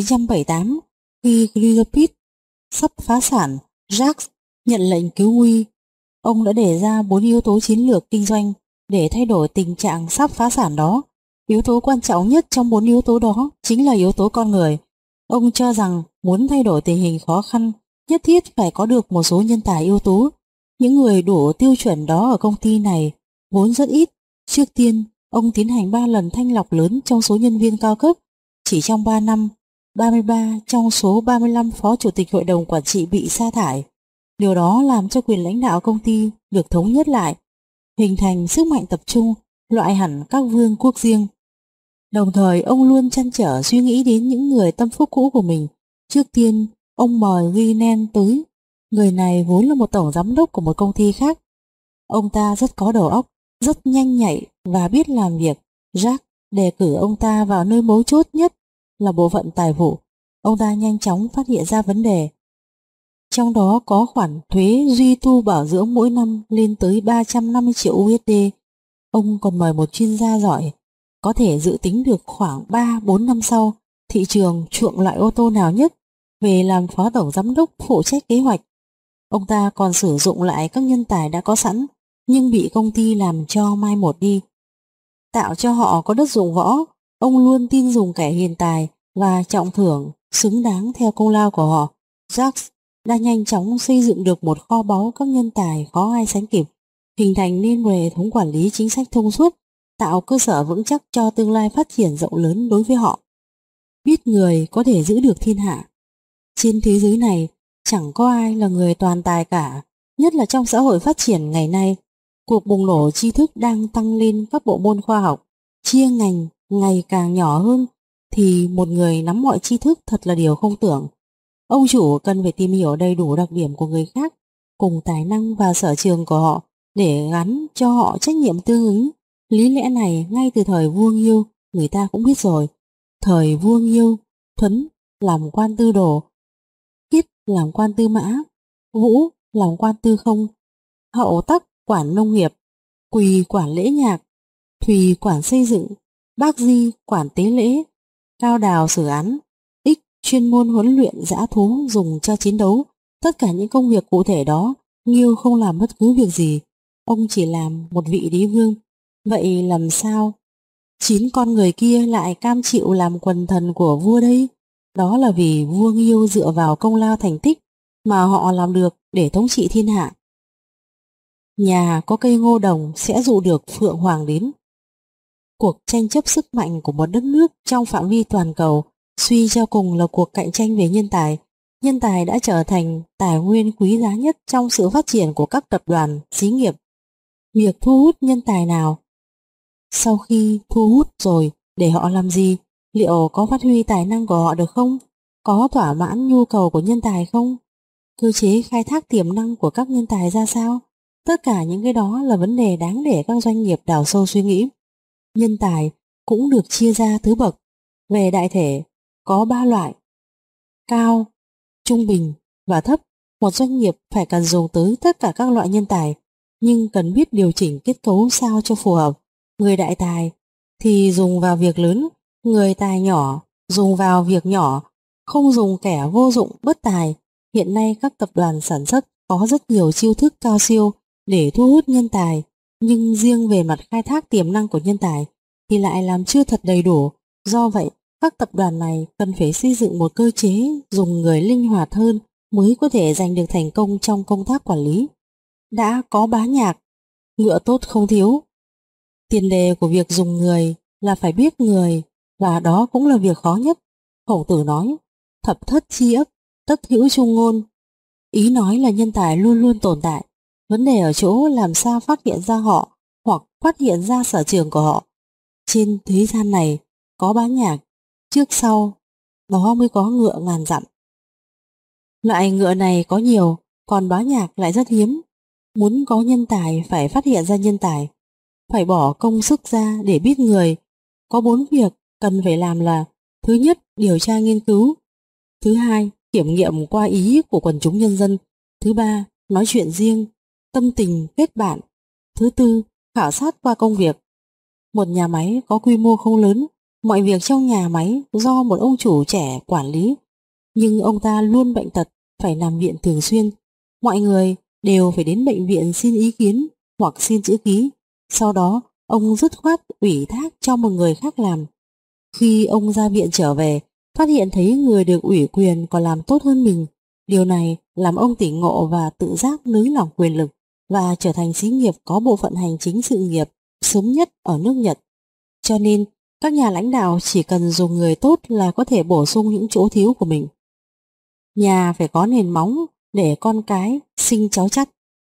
1978, khi Griffith sắp phá sản, Jacques nhận lệnh cứu nguy. Ông đã đề ra 4 yếu tố chiến lược kinh doanh để thay đổi tình trạng sắp phá sản đó. Yếu tố quan trọng nhất trong 4 yếu tố đó chính là yếu tố con người. Ông cho rằng muốn thay đổi tình hình khó khăn, nhất thiết phải có được một số nhân tài ưu tú. Những người đủ tiêu chuẩn đó ở công ty này vốn rất ít. Trước tiên, ông tiến hành 3 lần thanh lọc lớn trong số nhân viên cao cấp. Chỉ trong 3 năm, 33 trong số 35 phó chủ tịch hội đồng quản trị bị sa thải. Điều đó làm cho quyền lãnh đạo công ty được thống nhất lại, hình thành sức mạnh tập trung, loại hẳn các vương quốc riêng. Đồng thời ông luôn trăn trở suy nghĩ đến những người tâm phúc cũ của mình. Trước tiên, ông mời Guinen tới. Người này vốn là một tổng giám đốc của một công ty khác. Ông ta rất có đầu óc, rất nhanh nhạy và biết làm việc. Jacques đề cử ông ta vào nơi mấu chốt nhất là bộ phận tài vụ. Ông ta nhanh chóng phát hiện ra vấn đề. Trong đó có khoản thuế duy tu bảo dưỡng mỗi năm lên tới 350 triệu USD. Ông còn mời một chuyên gia giỏi, có thể dự tính được khoảng 3-4 năm sau thị trường chuộng loại ô tô nào nhất, về làm phó tổng giám đốc phụ trách kế hoạch. Ông ta còn sử dụng lại các nhân tài đã có sẵn nhưng bị công ty làm cho mai một đi, tạo cho họ có đất dụng võ. Ông luôn tin dùng kẻ hiền tài và trọng thưởng xứng đáng theo công lao của họ. Jacques đã nhanh chóng xây dựng được một kho báu các nhân tài khó ai sánh kịp, hình thành nên một hệ thống quản lý chính sách thông suốt, tạo cơ sở vững chắc cho tương lai phát triển rộng lớn đối với họ. Biết người có thể giữ được thiên hạ. Trên thế giới này chẳng có ai là người toàn tài cả, nhất là trong xã hội phát triển ngày nay. Cuộc bùng nổ tri thức đang tăng lên các bộ môn khoa học, chia ngành ngày càng nhỏ hơn, thì một người nắm mọi tri thức thật là điều không tưởng. Ông chủ cần phải tìm hiểu đầy đủ đặc điểm của người khác cùng tài năng và sở trường của họ để gắn cho họ trách nhiệm tương ứng. Lý lẽ này ngay từ thời vua Nghiêu người ta cũng biết rồi. Thời vua Nghiêu, Thuấn làm quan tư đồ, Khiết làm quan tư mã, Vũ làm quan tư không, Hậu Tắc quản nông nghiệp, Quỳ quản lễ nhạc, Thùy quản xây dựng, Bác Di quản tế lễ, Cao Đào xử án, Ích chuyên môn huấn luyện dã thú dùng cho chiến đấu. Tất cả những công việc cụ thể đó Nghiêu không làm bất cứ việc gì, ông chỉ làm một vị đế vương. Vậy làm sao 9 con người kia lại cam chịu làm quần thần của vua đây? Đó là vì vua Nghiêu dựa vào công lao thành tích mà họ làm được để thống trị thiên hạ. Nhà có cây ngô đồng sẽ dụ được phượng hoàng đến. Cuộc tranh chấp sức mạnh của một đất nước trong phạm vi toàn cầu suy cho cùng là cuộc cạnh tranh về nhân tài. Nhân tài đã trở thành tài nguyên quý giá nhất trong sự phát triển của các tập đoàn, xí nghiệp. Việc thu hút nhân tài nào? Sau khi thu hút rồi, để họ làm gì? Liệu có phát huy tài năng của họ được không? Có thỏa mãn nhu cầu của nhân tài không? Cơ chế khai thác tiềm năng của các nhân tài ra sao? Tất cả những cái đó là vấn đề đáng để các doanh nghiệp đào sâu suy nghĩ. Nhân tài cũng được chia ra thứ bậc. Về đại thể, có 3 loại: cao, trung bình và thấp. Một doanh nghiệp phải cần dùng tới tất cả các loại nhân tài, nhưng cần biết điều chỉnh kết cấu sao cho phù hợp. Người đại tài thì dùng vào việc lớn, người tài nhỏ dùng vào việc nhỏ, không dùng kẻ vô dụng bất tài. Hiện nay các tập đoàn sản xuất có rất nhiều chiêu thức cao siêu để thu hút nhân tài, nhưng riêng về mặt khai thác tiềm năng của nhân tài thì lại làm chưa thật đầy đủ. Do vậy, các tập đoàn này cần phải xây dựng một cơ chế dùng người linh hoạt hơn mới có thể giành được thành công trong công tác quản lý. Đã có bá nhạc, ngựa tốt không thiếu. Tiền đề của việc dùng người là phải biết người, và đó cũng là việc khó nhất. Khổng Tử nói, thập thất chi ấp, tất hữu chung ngôn. Ý nói là nhân tài luôn luôn tồn tại. Vấn đề ở chỗ làm sao phát hiện ra họ hoặc phát hiện ra sở trường của họ. Trên thế gian này có bá nhạc, trước sau đó mới có ngựa ngàn dặm. Loại ngựa này có nhiều, còn bá nhạc lại rất hiếm. Muốn có nhân tài phải phát hiện ra nhân tài, phải bỏ công sức ra để biết người. Có 4 việc cần phải làm là: thứ nhất, điều tra nghiên cứu; thứ hai, kiểm nghiệm qua ý của quần chúng nhân dân; thứ ba, nói chuyện riêng, tâm tình kết bạn; thứ tư, khảo sát qua công việc. Một nhà máy có quy mô không lớn, mọi việc trong nhà máy do một ông chủ trẻ quản lý, nhưng ông ta luôn bệnh tật, phải nằm viện thường xuyên. Mọi người đều phải đến bệnh viện xin ý kiến hoặc xin chữ ký. Sau đó, ông dứt khoát ủy thác cho một người khác làm. Khi ông ra viện trở về, phát hiện thấy người được ủy quyền còn làm tốt hơn mình. Điều này làm ông tỉnh ngộ và tự giác nới lỏng quyền lực và trở thành xí nghiệp có bộ phận hành chính sự nghiệp sớm nhất ở nước Nhật. Cho nên, các nhà lãnh đạo chỉ cần dùng người tốt là có thể bổ sung những chỗ thiếu của mình. Nhà phải có nền móng để con cái sinh cháu chắt.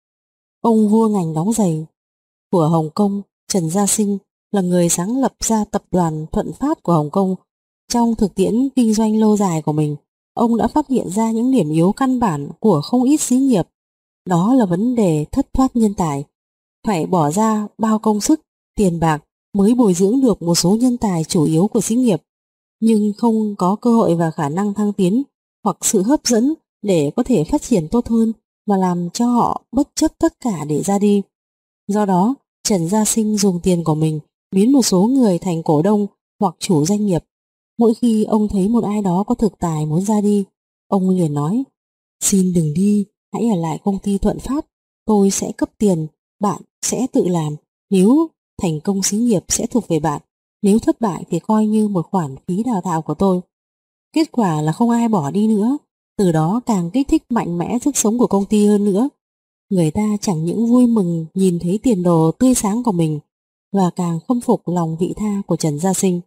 Ông vua ngành đóng giày của Hồng Kông, Trần Gia Sinh, là người sáng lập ra tập đoàn Thuận Phát của Hồng Kông. Trong thực tiễn kinh doanh lâu dài của mình, ông đã phát hiện ra những điểm yếu căn bản của không ít xí nghiệp. Đó là vấn đề thất thoát nhân tài. Phải bỏ ra bao công sức, tiền bạc mới bồi dưỡng được một số nhân tài chủ yếu của xí nghiệp, nhưng không có cơ hội và khả năng thăng tiến hoặc sự hấp dẫn để có thể phát triển tốt hơn, mà làm cho họ bất chấp tất cả để ra đi. Do đó, Trần Gia Sinh dùng tiền của mình biến một số người thành cổ đông hoặc chủ doanh nghiệp. Mỗi khi ông thấy một ai đó có thực tài muốn ra đi, ông liền nói: xin đừng đi, hãy ở lại công ty Thuận Phát, tôi sẽ cấp tiền, bạn sẽ tự làm. Nếu thành công xí nghiệp sẽ thuộc về bạn, nếu thất bại thì coi như một khoản phí đào tạo của tôi. Kết quả là không ai bỏ đi nữa, từ đó càng kích thích mạnh mẽ sức sống của công ty hơn nữa. Người ta chẳng những vui mừng nhìn thấy tiền đồ tươi sáng của mình, và càng khâm phục lòng vị tha của Trần Gia Sinh.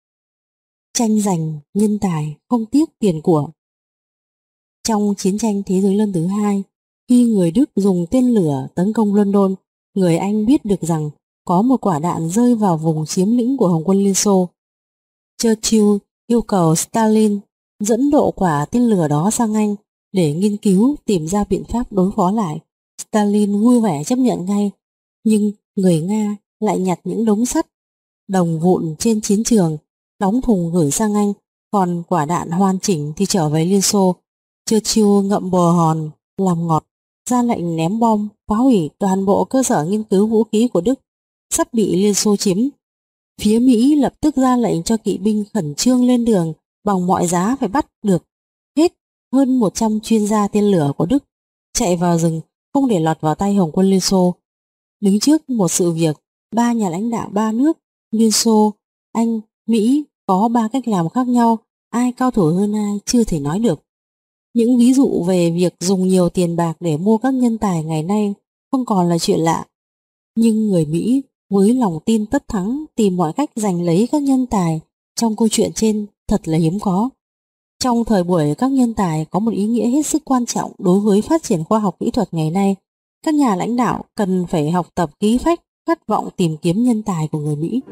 Tranh giành nhân tài không tiếc tiền của. Trong chiến tranh thế giới lần thứ hai, khi người Đức dùng tên lửa tấn công London, người Anh biết được rằng có một quả đạn rơi vào vùng chiếm lĩnh của Hồng quân Liên Xô. Churchill yêu cầu Stalin dẫn độ quả tên lửa đó sang Anh để nghiên cứu tìm ra biện pháp đối phó lại. Stalin vui vẻ chấp nhận ngay, nhưng người Nga lại nhặt những đống sắt, đồng vụn trên chiến trường, đóng thùng gửi sang Anh, còn quả đạn hoàn chỉnh thì trở về Liên Xô. Churchill ngậm bồ hòn, làm ngọt, ra lệnh ném bom, phá hủy toàn bộ cơ sở nghiên cứu vũ khí của Đức, sắp bị Liên Xô chiếm. Phía Mỹ lập tức ra lệnh cho kỵ binh khẩn trương lên đường, bằng mọi giá phải bắt được hết hơn 100 chuyên gia tên lửa của Đức, chạy vào rừng, không để lọt vào tay Hồng quân Liên Xô. Đứng trước một sự việc, ba nhà lãnh đạo ba nước Liên Xô, Anh, Mỹ có ba cách làm khác nhau, ai cao thủ hơn ai chưa thể nói được. Những ví dụ về việc dùng nhiều tiền bạc để mua các nhân tài ngày nay không còn là chuyện lạ. Nhưng người Mỹ với lòng tin tất thắng tìm mọi cách giành lấy các nhân tài trong câu chuyện trên thật là hiếm có. Trong thời buổi các nhân tài có một ý nghĩa hết sức quan trọng đối với phát triển khoa học kỹ thuật ngày nay, các nhà lãnh đạo cần phải học tập khí phách, khát vọng tìm kiếm nhân tài của người Mỹ.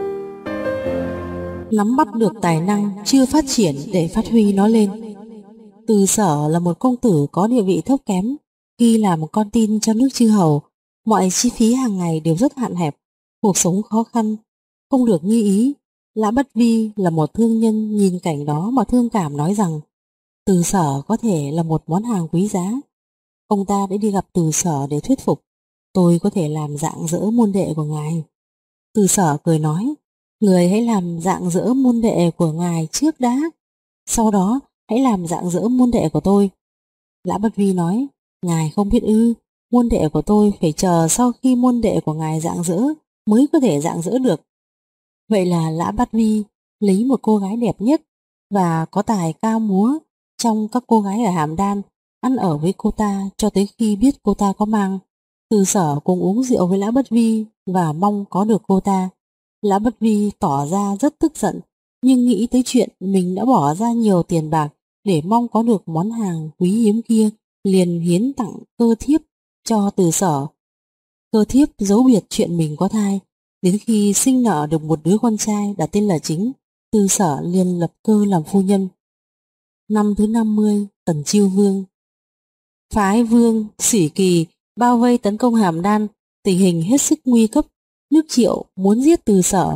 Nắm bắt được tài năng chưa phát triển để phát huy nó lên. Từ Sở là một công tử có địa vị thấp kém. Khi làm một con tin cho nước chư hầu, mọi chi phí hàng ngày đều rất hạn hẹp, cuộc sống khó khăn, không được như ý. Lã Bất Vi là một thương nhân nhìn cảnh đó mà thương cảm nói rằng Từ Sở có thể là một món hàng quý giá. Ông ta đã đi gặp Từ Sở để thuyết phục: tôi có thể làm rạng rỡ môn đệ của ngài. Từ Sở cười nói: người hãy làm rạng rỡ môn đệ của ngài trước đã, sau đó hãy làm rạng rỡ môn đệ của tôi. Lã Bất Vi nói: ngài không biết ư, môn đệ của tôi phải chờ sau khi môn đệ của ngài rạng rỡ mới có thể rạng rỡ được. Vậy là Lã Bát Vi lấy một cô gái đẹp nhất và có tài cao múa trong các cô gái ở Hàm Đan, ăn ở với cô ta cho tới khi biết cô ta có mang. Từ Sở cùng uống rượu với Lã Bất Vi và mong có được cô ta. Lã Bất Vi tỏ ra rất tức giận, nhưng nghĩ tới chuyện mình đã bỏ ra nhiều tiền bạc để mong có được món hàng quý hiếm kia, liền hiến tặng cơ thiếp cho Từ Sở. Cơ thiếp giấu biệt chuyện mình có thai, đến khi sinh nở được một đứa con trai đặt tên là Chính, Từ Sở liền lập cơ làm phu nhân. Năm thứ 50, Tần Chiêu Vương phái Vương Sĩ Kỳ bao vây tấn công Hàm Đan, tình hình hết sức nguy cấp. Nước Triệu muốn giết Từ Sở,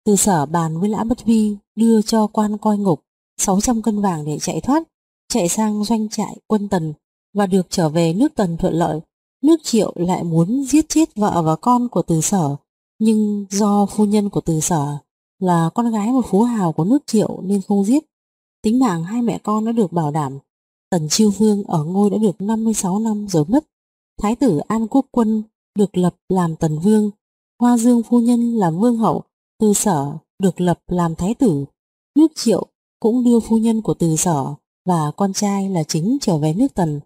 Từ Sở bàn với Lã Bất Vi đưa cho quan coi ngục 600 cân vàng để chạy thoát, chạy sang doanh trại quân Tần và được trở về nước Tần thuận lợi. Nước Triệu lại muốn giết chết vợ và con của Từ Sở, nhưng do phu nhân của Từ Sở là con gái một phú hào của nước Triệu nên không giết. Tính mạng hai mẹ con đã được bảo đảm. Tần Chiêu Vương ở ngôi đã được 56 năm rồi mất. Thái tử An Quốc Quân được lập làm Tần Vương, Hoa Dương phu nhân làm vương hậu, Từ Sở được lập làm thái tử. Nước Triệu cũng đưa phu nhân của Từ Sở và con trai là Chính trở về nước Tần.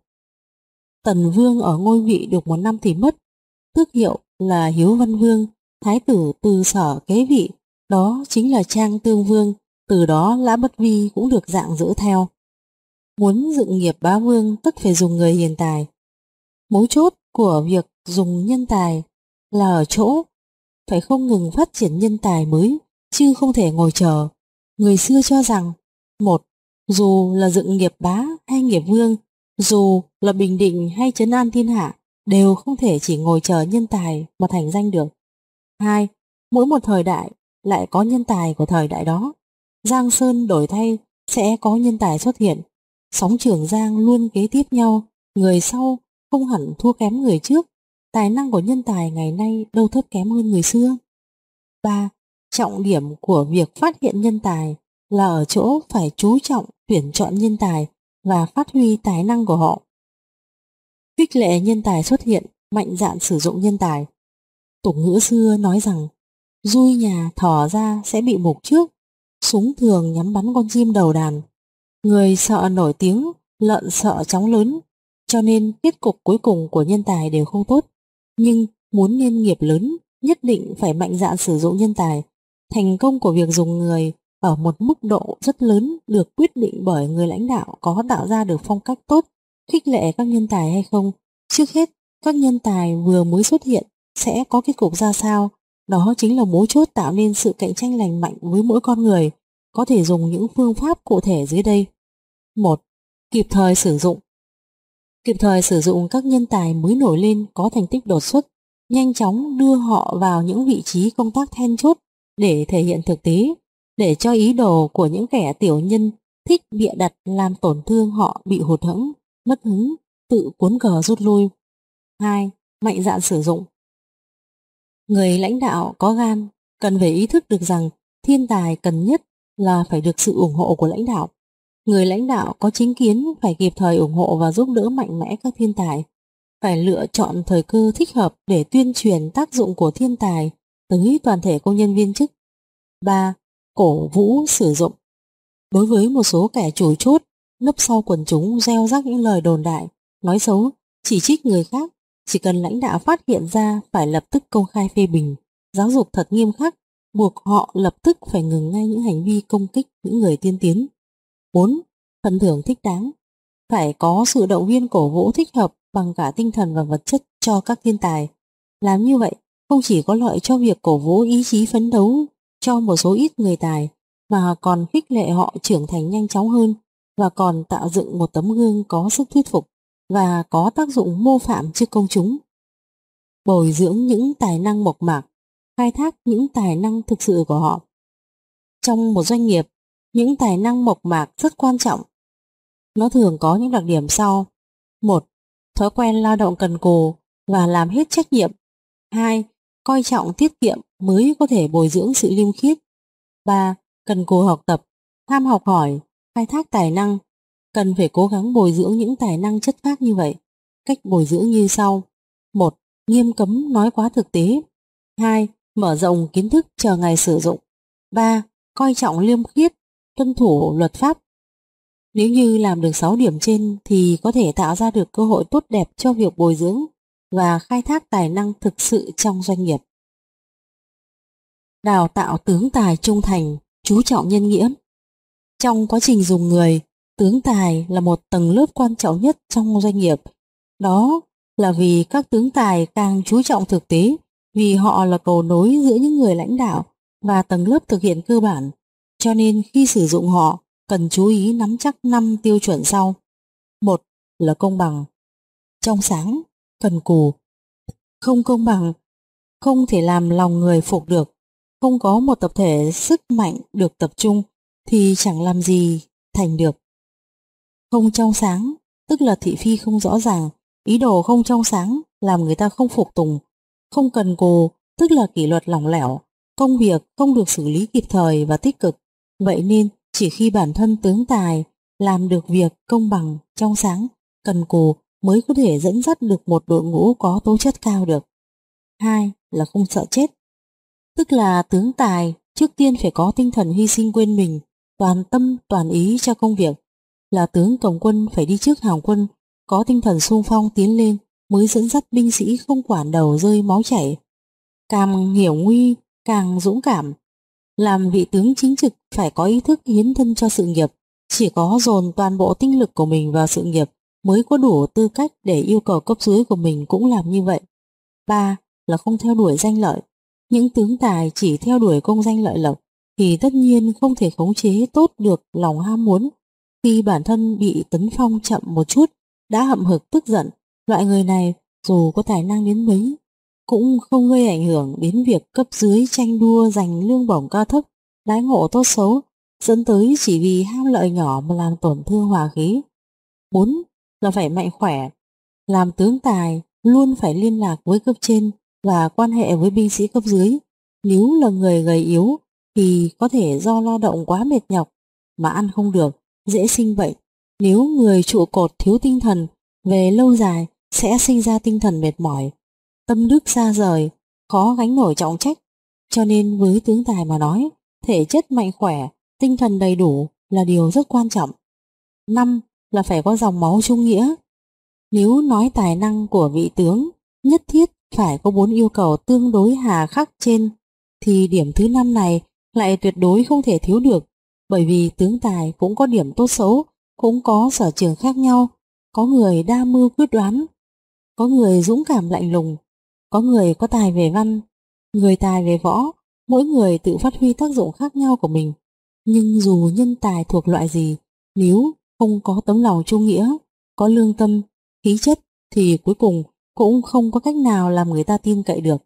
Tần Vương ở ngôi vị được 1 năm thì mất, tước hiệu là Hiếu Văn Vương. Thái tử Từ Sở kế vị, đó chính là Trang Tương Vương. Từ đó Lã Bất Vi cũng được dạng dỡ theo. Muốn dựng nghiệp bá vương tất phải dùng người hiền tài. Mấu chốt của việc dùng nhân tài là ở chỗ phải không ngừng phát triển nhân tài mới, chứ không thể ngồi chờ. Người xưa cho rằng, một, dù là dựng nghiệp bá hay nghiệp vương, dù là bình định hay trấn an thiên hạ, đều không thể chỉ ngồi chờ nhân tài mà thành danh được. Hai, mỗi một thời đại lại có nhân tài của thời đại đó. Giang sơn đổi thay sẽ có nhân tài xuất hiện. Sóng Trường Giang luôn kế tiếp nhau, người sau không hẳn thua kém người trước. Tài năng của nhân tài ngày nay đâu thấp kém hơn người xưa. 3. Trọng điểm của việc phát hiện nhân tài là ở chỗ phải chú trọng tuyển chọn nhân tài và phát huy tài năng của họ. Khích lệ nhân tài xuất hiện, mạnh dạn sử dụng nhân tài. Tục ngữ xưa nói rằng dui nhà thỏ ra sẽ bị mục trước, súng thường nhắm bắn con chim đầu đàn. Người sợ nổi tiếng, lợn sợ chóng lớn, cho nên kết cục cuối cùng của nhân tài đều không tốt. Nhưng muốn nên nghiệp lớn, nhất định phải mạnh dạn sử dụng nhân tài. Thành công của việc dùng người ở một mức độ rất lớn được quyết định bởi người lãnh đạo có tạo ra được phong cách tốt, khích lệ các nhân tài hay không. Trước hết, các nhân tài vừa mới xuất hiện sẽ có kết cục ra sao, đó chính là mấu chốt tạo nên sự cạnh tranh lành mạnh với mỗi con người. Có thể dùng những phương pháp cụ thể dưới đây. 1. Kịp thời sử dụng. Kịp thời sử dụng các nhân tài mới nổi lên có thành tích đột xuất, nhanh chóng đưa họ vào những vị trí công tác then chốt để thể hiện thực tế, để cho ý đồ của những kẻ tiểu nhân thích bịa đặt làm tổn thương họ bị hụt hẫng, mất hứng, tự cuốn cờ rút lui. 2. Mạnh dạn sử dụng. Người lãnh đạo có gan cần phải ý thức được rằng thiên tài cần nhất là phải được sự ủng hộ của lãnh đạo. Người lãnh đạo có chính kiến phải kịp thời ủng hộ và giúp đỡ mạnh mẽ các thiên tài, phải lựa chọn thời cơ thích hợp để tuyên truyền tác dụng của thiên tài tới toàn thể công nhân viên chức. 3. Cổ vũ sử dụng. Đối với một số kẻ chủ chốt nấp sau quần chúng gieo rắc những lời đồn đại, nói xấu, chỉ trích người khác, chỉ cần lãnh đạo phát hiện ra phải lập tức công khai phê bình, giáo dục thật nghiêm khắc, buộc họ lập tức phải ngừng ngay những hành vi công kích những người tiên tiến. 4. Phần thưởng thích đáng. Phải có sự động viên cổ vũ thích hợp bằng cả tinh thần và vật chất cho các thiên tài. Làm như vậy không chỉ có lợi cho việc cổ vũ ý chí phấn đấu cho một số ít người tài, mà còn khích lệ họ trưởng thành nhanh chóng hơn, và còn tạo dựng một tấm gương có sức thuyết phục và có tác dụng mô phạm trước công chúng. Bồi dưỡng những tài năng mộc mạc, khai thác những tài năng thực sự của họ. Trong một doanh nghiệp, những tài năng mộc mạc rất quan trọng. Nó thường có những đặc điểm sau. 1. Thói quen lao động cần cù và làm hết trách nhiệm. 2. Coi trọng tiết kiệm mới có thể bồi dưỡng sự liêm khiết. 3. Cần cù học tập, ham học hỏi, khai thác tài năng. Cần phải cố gắng bồi dưỡng những tài năng chất phác như vậy. Cách bồi dưỡng như sau. 1. Nghiêm cấm nói quá thực tế. 2. Mở rộng kiến thức chờ ngày sử dụng. 3. Coi trọng liêm khiết, tuân thủ luật pháp. Nếu như làm được 6 điểm trên thì có thể tạo ra được cơ hội tốt đẹp cho việc bồi dưỡng và khai thác tài năng thực sự trong doanh nghiệp. Đào tạo tướng tài trung thành, chú trọng nhân nghĩa. Trong quá trình dùng người, tướng tài là một tầng lớp quan trọng nhất trong doanh nghiệp. Đó là vì các tướng tài càng chú trọng thực tế, vì họ là cầu nối giữa những người lãnh đạo và tầng lớp thực hiện cơ bản. Cho nên khi sử dụng họ, cần chú ý nắm chắc 5 tiêu chuẩn sau. 1 là công bằng, trong sáng, cần cù. Không công bằng, không thể làm lòng người phục được. Không có một tập thể sức mạnh được tập trung thì chẳng làm gì thành được. Không trong sáng, tức là thị phi không rõ ràng, ý đồ không trong sáng làm người ta không phục tùng. Không cần cù, tức là kỷ luật lỏng lẻo, công việc không được xử lý kịp thời và tích cực. Vậy nên chỉ khi bản thân tướng tài làm được việc công bằng, trong sáng, cần cù mới có thể dẫn dắt được một đội ngũ có tố chất cao được. Hai là không sợ chết, tức là tướng tài trước tiên phải có tinh thần hy sinh quên mình, toàn tâm toàn ý cho công việc. Là tướng cầm quân phải đi trước hàng quân, có tinh thần xung phong tiến lên mới dẫn dắt binh sĩ không quản đầu rơi máu chảy. Càng hiểu nguy càng dũng cảm. Làm vị tướng chính trực phải có ý thức hiến thân cho sự nghiệp, chỉ có dồn toàn bộ tinh lực của mình vào sự nghiệp mới có đủ tư cách để yêu cầu cấp dưới của mình cũng làm như vậy. Ba là không theo đuổi danh lợi. Những tướng tài chỉ theo đuổi công danh lợi lộc thì tất nhiên không thể khống chế tốt được lòng ham muốn. Khi bản thân bị tấn phong chậm một chút đã hậm hực tức giận, loại người này dù có tài năng đến mấy cũng không gây ảnh hưởng đến việc cấp dưới tranh đua giành lương bổng cao thấp, đãi ngộ tốt xấu, dẫn tới chỉ vì ham lợi nhỏ mà làm tổn thương hòa khí. 4 là phải mạnh khỏe. Làm tướng tài luôn phải liên lạc với cấp trên và quan hệ với binh sĩ cấp dưới. Nếu là người gầy yếu thì có thể do lao động quá mệt nhọc mà ăn không được, dễ sinh bệnh. Nếu người trụ cột thiếu tinh thần, về lâu dài sẽ sinh ra tinh thần mệt mỏi, tâm đức xa rời, khó gánh nổi trọng trách. Cho nên với tướng tài mà nói, thể chất mạnh khỏe, tinh thần đầy đủ là điều rất quan trọng. 5 là phải có dòng máu trung nghĩa. Nếu nói tài năng của vị tướng, nhất thiết phải có 4 yêu cầu tương đối hà khắc trên, thì điểm thứ 5 này lại tuyệt đối không thể thiếu được, bởi vì tướng tài cũng có điểm tốt xấu, cũng có sở trường khác nhau. Có người đa mưu quyết đoán, có người dũng cảm lạnh lùng, có người có tài về văn, người tài về võ, mỗi người tự phát huy tác dụng khác nhau của mình. Nhưng dù nhân tài thuộc loại gì, nếu không có tấm lòng trung nghĩa, có lương tâm, khí chất thì cuối cùng cũng không có cách nào làm người ta tin cậy được.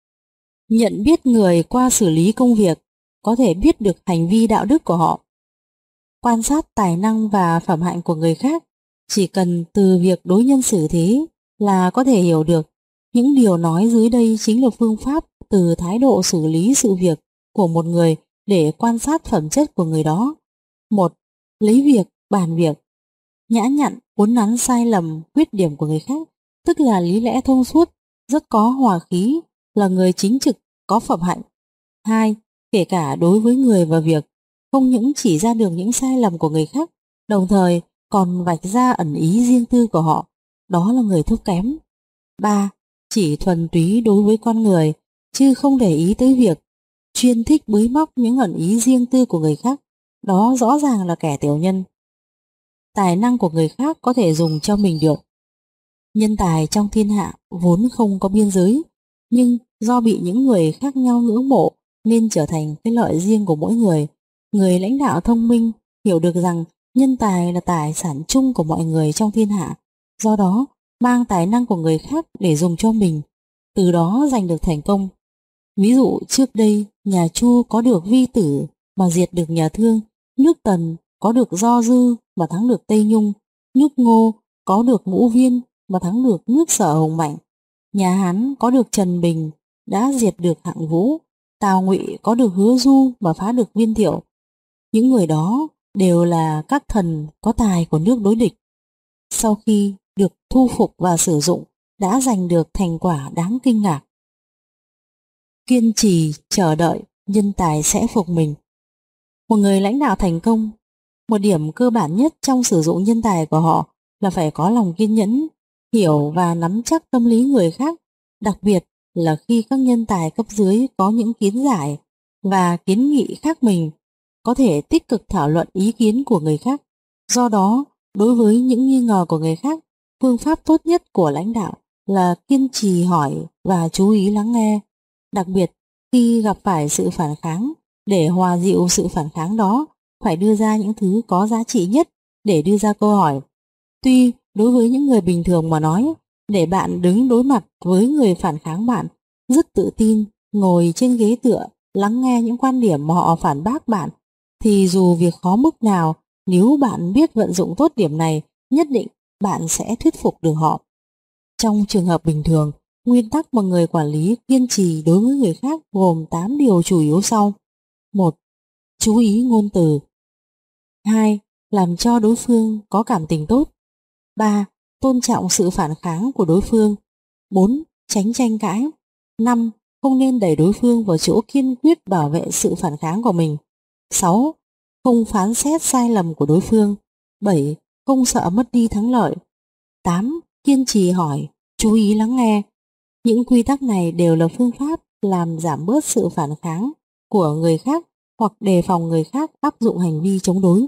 Nhận biết người qua xử lý công việc, có thể biết được hành vi đạo đức của họ. Quan sát tài năng và phẩm hạnh của người khác, chỉ cần từ việc đối nhân xử thế là có thể hiểu được. Những điều nói dưới đây chính là phương pháp từ thái độ xử lý sự việc của một người để quan sát phẩm chất của người đó. 1. Lấy việc bàn việc. Nhã nhặn, uốn nắn sai lầm, khuyết điểm của người khác, tức là lý lẽ thông suốt, rất có hòa khí, là người chính trực, có phẩm hạnh. 2. Kể cả đối với người và việc, không những chỉ ra được những sai lầm của người khác, đồng thời còn vạch ra ẩn ý riêng tư của họ, đó là người thấp kém. 3. Chỉ thuần túy đối với con người, chứ không để ý tới việc, chuyên thích bới móc những ẩn ý riêng tư của người khác, đó rõ ràng là kẻ tiểu nhân. Tài năng của người khác có thể dùng cho mình được. Nhân tài trong thiên hạ vốn không có biên giới, nhưng do bị những người khác nhau ngưỡng mộ nên trở thành cái lợi riêng của mỗi người. Người lãnh đạo thông minh hiểu được rằng nhân tài là tài sản chung của mọi người trong thiên hạ, do đó mang tài năng của người khác để dùng cho mình, từ đó giành được thành công. Ví dụ trước đây nhà Chu có được Vi Tử mà diệt được nhà Thương, nước Tần có được Do Dư mà thắng được Tây Nhung, nước Ngô có được Ngũ Viên mà thắng được nước Sở Hồng Mạnh, nhà Hán có được Trần Bình đã diệt được Hạng Vũ, Tào Ngụy có được Hứa Du mà phá được Viên Thiệu. Những người đó đều là các thần có tài của nước đối địch. Sau khi được thu phục và sử dụng đã giành được thành quả đáng kinh ngạc. Kiên trì chờ đợi, nhân tài sẽ phục mình. Một người lãnh đạo thành công, một điểm cơ bản nhất trong sử dụng nhân tài của họ là phải có lòng kiên nhẫn, hiểu và nắm chắc tâm lý người khác, đặc biệt là khi các nhân tài cấp dưới có những kiến giải và kiến nghị khác mình, có thể tích cực thảo luận ý kiến của người khác. Do đó, đối với những nghi ngờ của người khác, phương pháp tốt nhất của lãnh đạo là kiên trì hỏi và chú ý lắng nghe. Đặc biệt, khi gặp phải sự phản kháng, để hòa dịu sự phản kháng đó, phải đưa ra những thứ có giá trị nhất để đưa ra câu hỏi. Tuy đối với những người bình thường mà nói, để bạn đứng đối mặt với người phản kháng bạn, rất tự tin, ngồi trên ghế tựa, lắng nghe những quan điểm mà họ phản bác bạn, thì dù việc khó mức nào, nếu bạn biết vận dụng tốt điểm này, nhất định bạn sẽ thuyết phục được họ. Trong trường hợp bình thường, nguyên tắc mà người quản lý kiên trì đối với người khác gồm 8 điều chủ yếu sau. 1. Chú ý ngôn từ. 2. Làm cho đối phương có cảm tình tốt. 3. Tôn trọng sự phản kháng của đối phương. 4. Tránh tranh cãi. 5. Không nên đẩy đối phương vào chỗ kiên quyết bảo vệ sự phản kháng của mình. 6. Không phán xét sai lầm của đối phương. 7. Không sợ mất đi thắng lợi. 8. Kiên trì hỏi, chú ý lắng nghe. Những quy tắc này đều là phương pháp làm giảm bớt sự phản kháng của người khác hoặc đề phòng người khác áp dụng hành vi chống đối.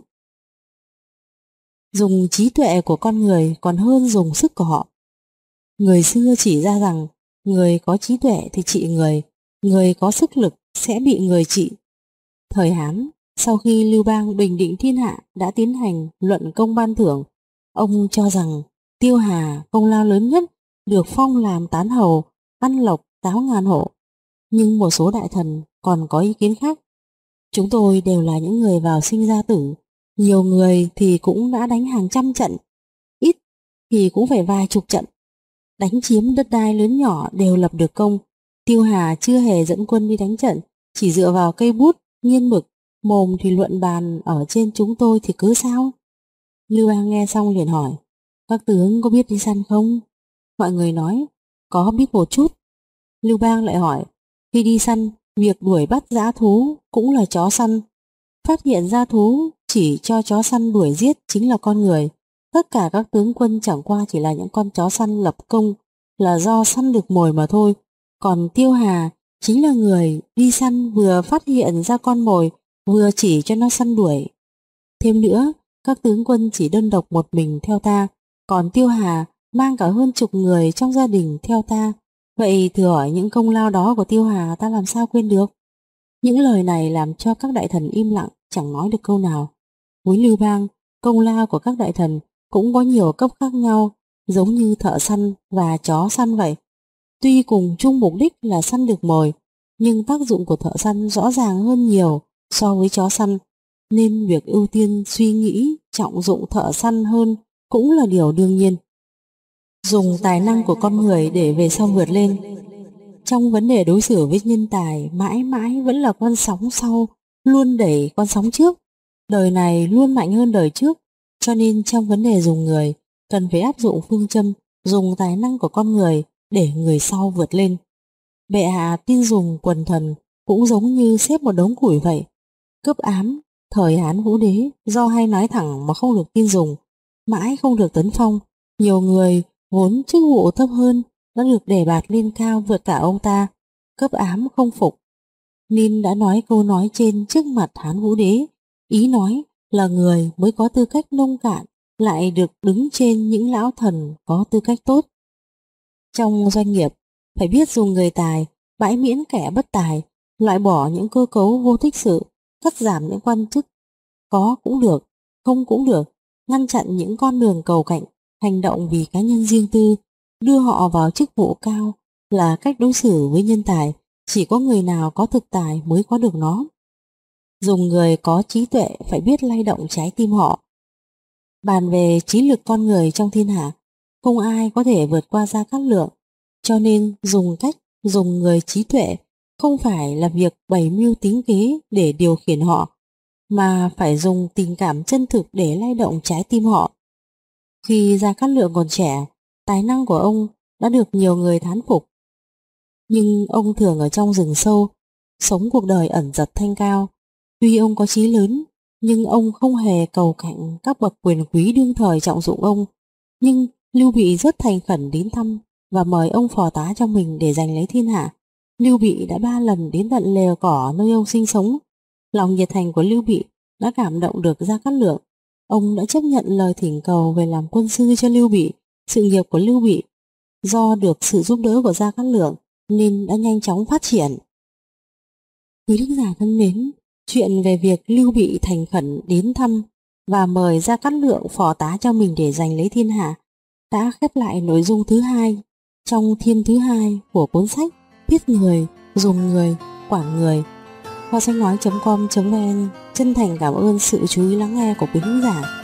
Dùng trí tuệ của con người còn hơn dùng sức của họ. Người xưa chỉ ra rằng người có trí tuệ thì trị người, người có sức lực sẽ bị người trị. Thời Hán, sau khi Lưu Bang bình định thiên hạ đã tiến hành luận công ban thưởng, ông cho rằng Tiêu Hà công lao lớn nhất, được phong làm tán hầu, ăn lộc 8.000 hộ. Nhưng một số đại thần còn có ý kiến khác. Chúng tôi đều là những người vào sinh ra tử, nhiều người thì cũng đã đánh hàng trăm trận, ít thì cũng phải vài chục trận. Đánh chiếm đất đai lớn nhỏ đều lập được công. Tiêu Hà chưa hề dẫn quân đi đánh trận, chỉ dựa vào cây bút, nghiên mực, mồm thì luận bàn ở trên chúng tôi thì cứ sao? Lưu Bang nghe xong liền hỏi, các tướng có biết đi săn không? Mọi người nói, có biết một chút. Lưu Bang lại hỏi, khi đi săn, việc đuổi bắt dã thú cũng là chó săn. Phát hiện dã thú chỉ cho chó săn đuổi giết chính là con người. Tất cả các tướng quân chẳng qua chỉ là những con chó săn lập công, là do săn được mồi mà thôi. Còn Tiêu Hà chính là người đi săn vừa phát hiện ra con mồi, vừa chỉ cho nó săn đuổi. Thêm nữa, các tướng quân chỉ đơn độc một mình theo ta, còn Tiêu Hà mang cả hơn chục người trong gia đình theo ta. Vậy thử hỏi những công lao đó của Tiêu Hà ta làm sao quên được? Những lời này làm cho các đại thần im lặng, chẳng nói được câu nào. Với Lưu Bang, công lao của các đại thần cũng có nhiều cấp khác nhau, giống như thợ săn và chó săn vậy. Tuy cùng chung mục đích là săn được mồi, nhưng tác dụng của thợ săn rõ ràng hơn nhiều so với chó săn, nên việc ưu tiên suy nghĩ trọng dụng thợ săn hơn cũng là điều đương nhiên. Dùng tài năng của con người để về sau vượt lên. Trong vấn đề đối xử với nhân tài, mãi mãi vẫn là con sóng sau luôn đẩy con sóng trước. Đời này luôn mạnh hơn đời trước, cho nên trong vấn đề dùng người, cần phải áp dụng phương châm dùng tài năng của con người để người sau vượt lên. Bệ hạ tin dùng quần thần cũng giống như xếp một đống củi vậy. Cấp ám thời Hán Vũ Đế do hay nói thẳng mà không được tin dùng, mãi không được tấn phong. Nhiều người vốn chức vụ thấp hơn đã được đề bạt lên cao vượt cả ông ta. Cấp ám không phục nên đã nói câu nói trên trước mặt Hán Vũ Đế, ý nói là người mới có tư cách nông cạn lại được đứng trên những lão thần có tư cách tốt. Trong doanh nghiệp, phải biết dùng người tài, bãi miễn kẻ bất tài, loại bỏ những cơ cấu vô tích sự, cắt giảm những quan chức có cũng được, không cũng được, ngăn chặn những con đường cầu cạnh, hành động vì cá nhân riêng tư, đưa họ vào chức vụ cao là cách đối xử với nhân tài. Chỉ có người nào có thực tài mới có được nó. Dùng người có trí tuệ phải biết lay động trái tim họ. Bàn về trí lực con người trong thiên hạ, không ai có thể vượt qua Gia Cát Lượng, cho nên dùng cách dùng người trí tuệ không phải là việc bày mưu tính kế để điều khiển họ, mà phải dùng tình cảm chân thực để lay động trái tim họ. Khi Gia Cát Lượng còn trẻ, tài năng của ông đã được nhiều người thán phục. Nhưng ông thường ở trong rừng sâu, sống cuộc đời ẩn dật thanh cao. Tuy ông có chí lớn, nhưng ông không hề cầu cạnh các bậc quyền quý đương thời trọng dụng ông. Nhưng Lưu Bị rất thành khẩn đến thăm và mời ông phò tá cho mình để giành lấy thiên hạ. Lưu Bị đã 3 lần đến tận lều cỏ nơi ông sinh sống. Lòng nhiệt thành của Lưu Bị đã cảm động được Gia Cát Lượng. Ông đã chấp nhận lời thỉnh cầu về làm quân sư cho Lưu Bị. Sự nghiệp của Lưu Bị do được sự giúp đỡ của Gia Cát Lượng nên đã nhanh chóng phát triển. Quý thính giả thân mến, chuyện về việc Lưu Bị thành khẩn đến thăm và mời Gia Cát Lượng phò tá cho mình để giành lấy thiên hạ đã khép lại nội dung thứ 2 trong thiên thứ 2 của cuốn sách Biết người, dùng người, quản người. kho sách nói.com.vn chân thành cảm ơn sự chú ý lắng nghe của quý khán giả.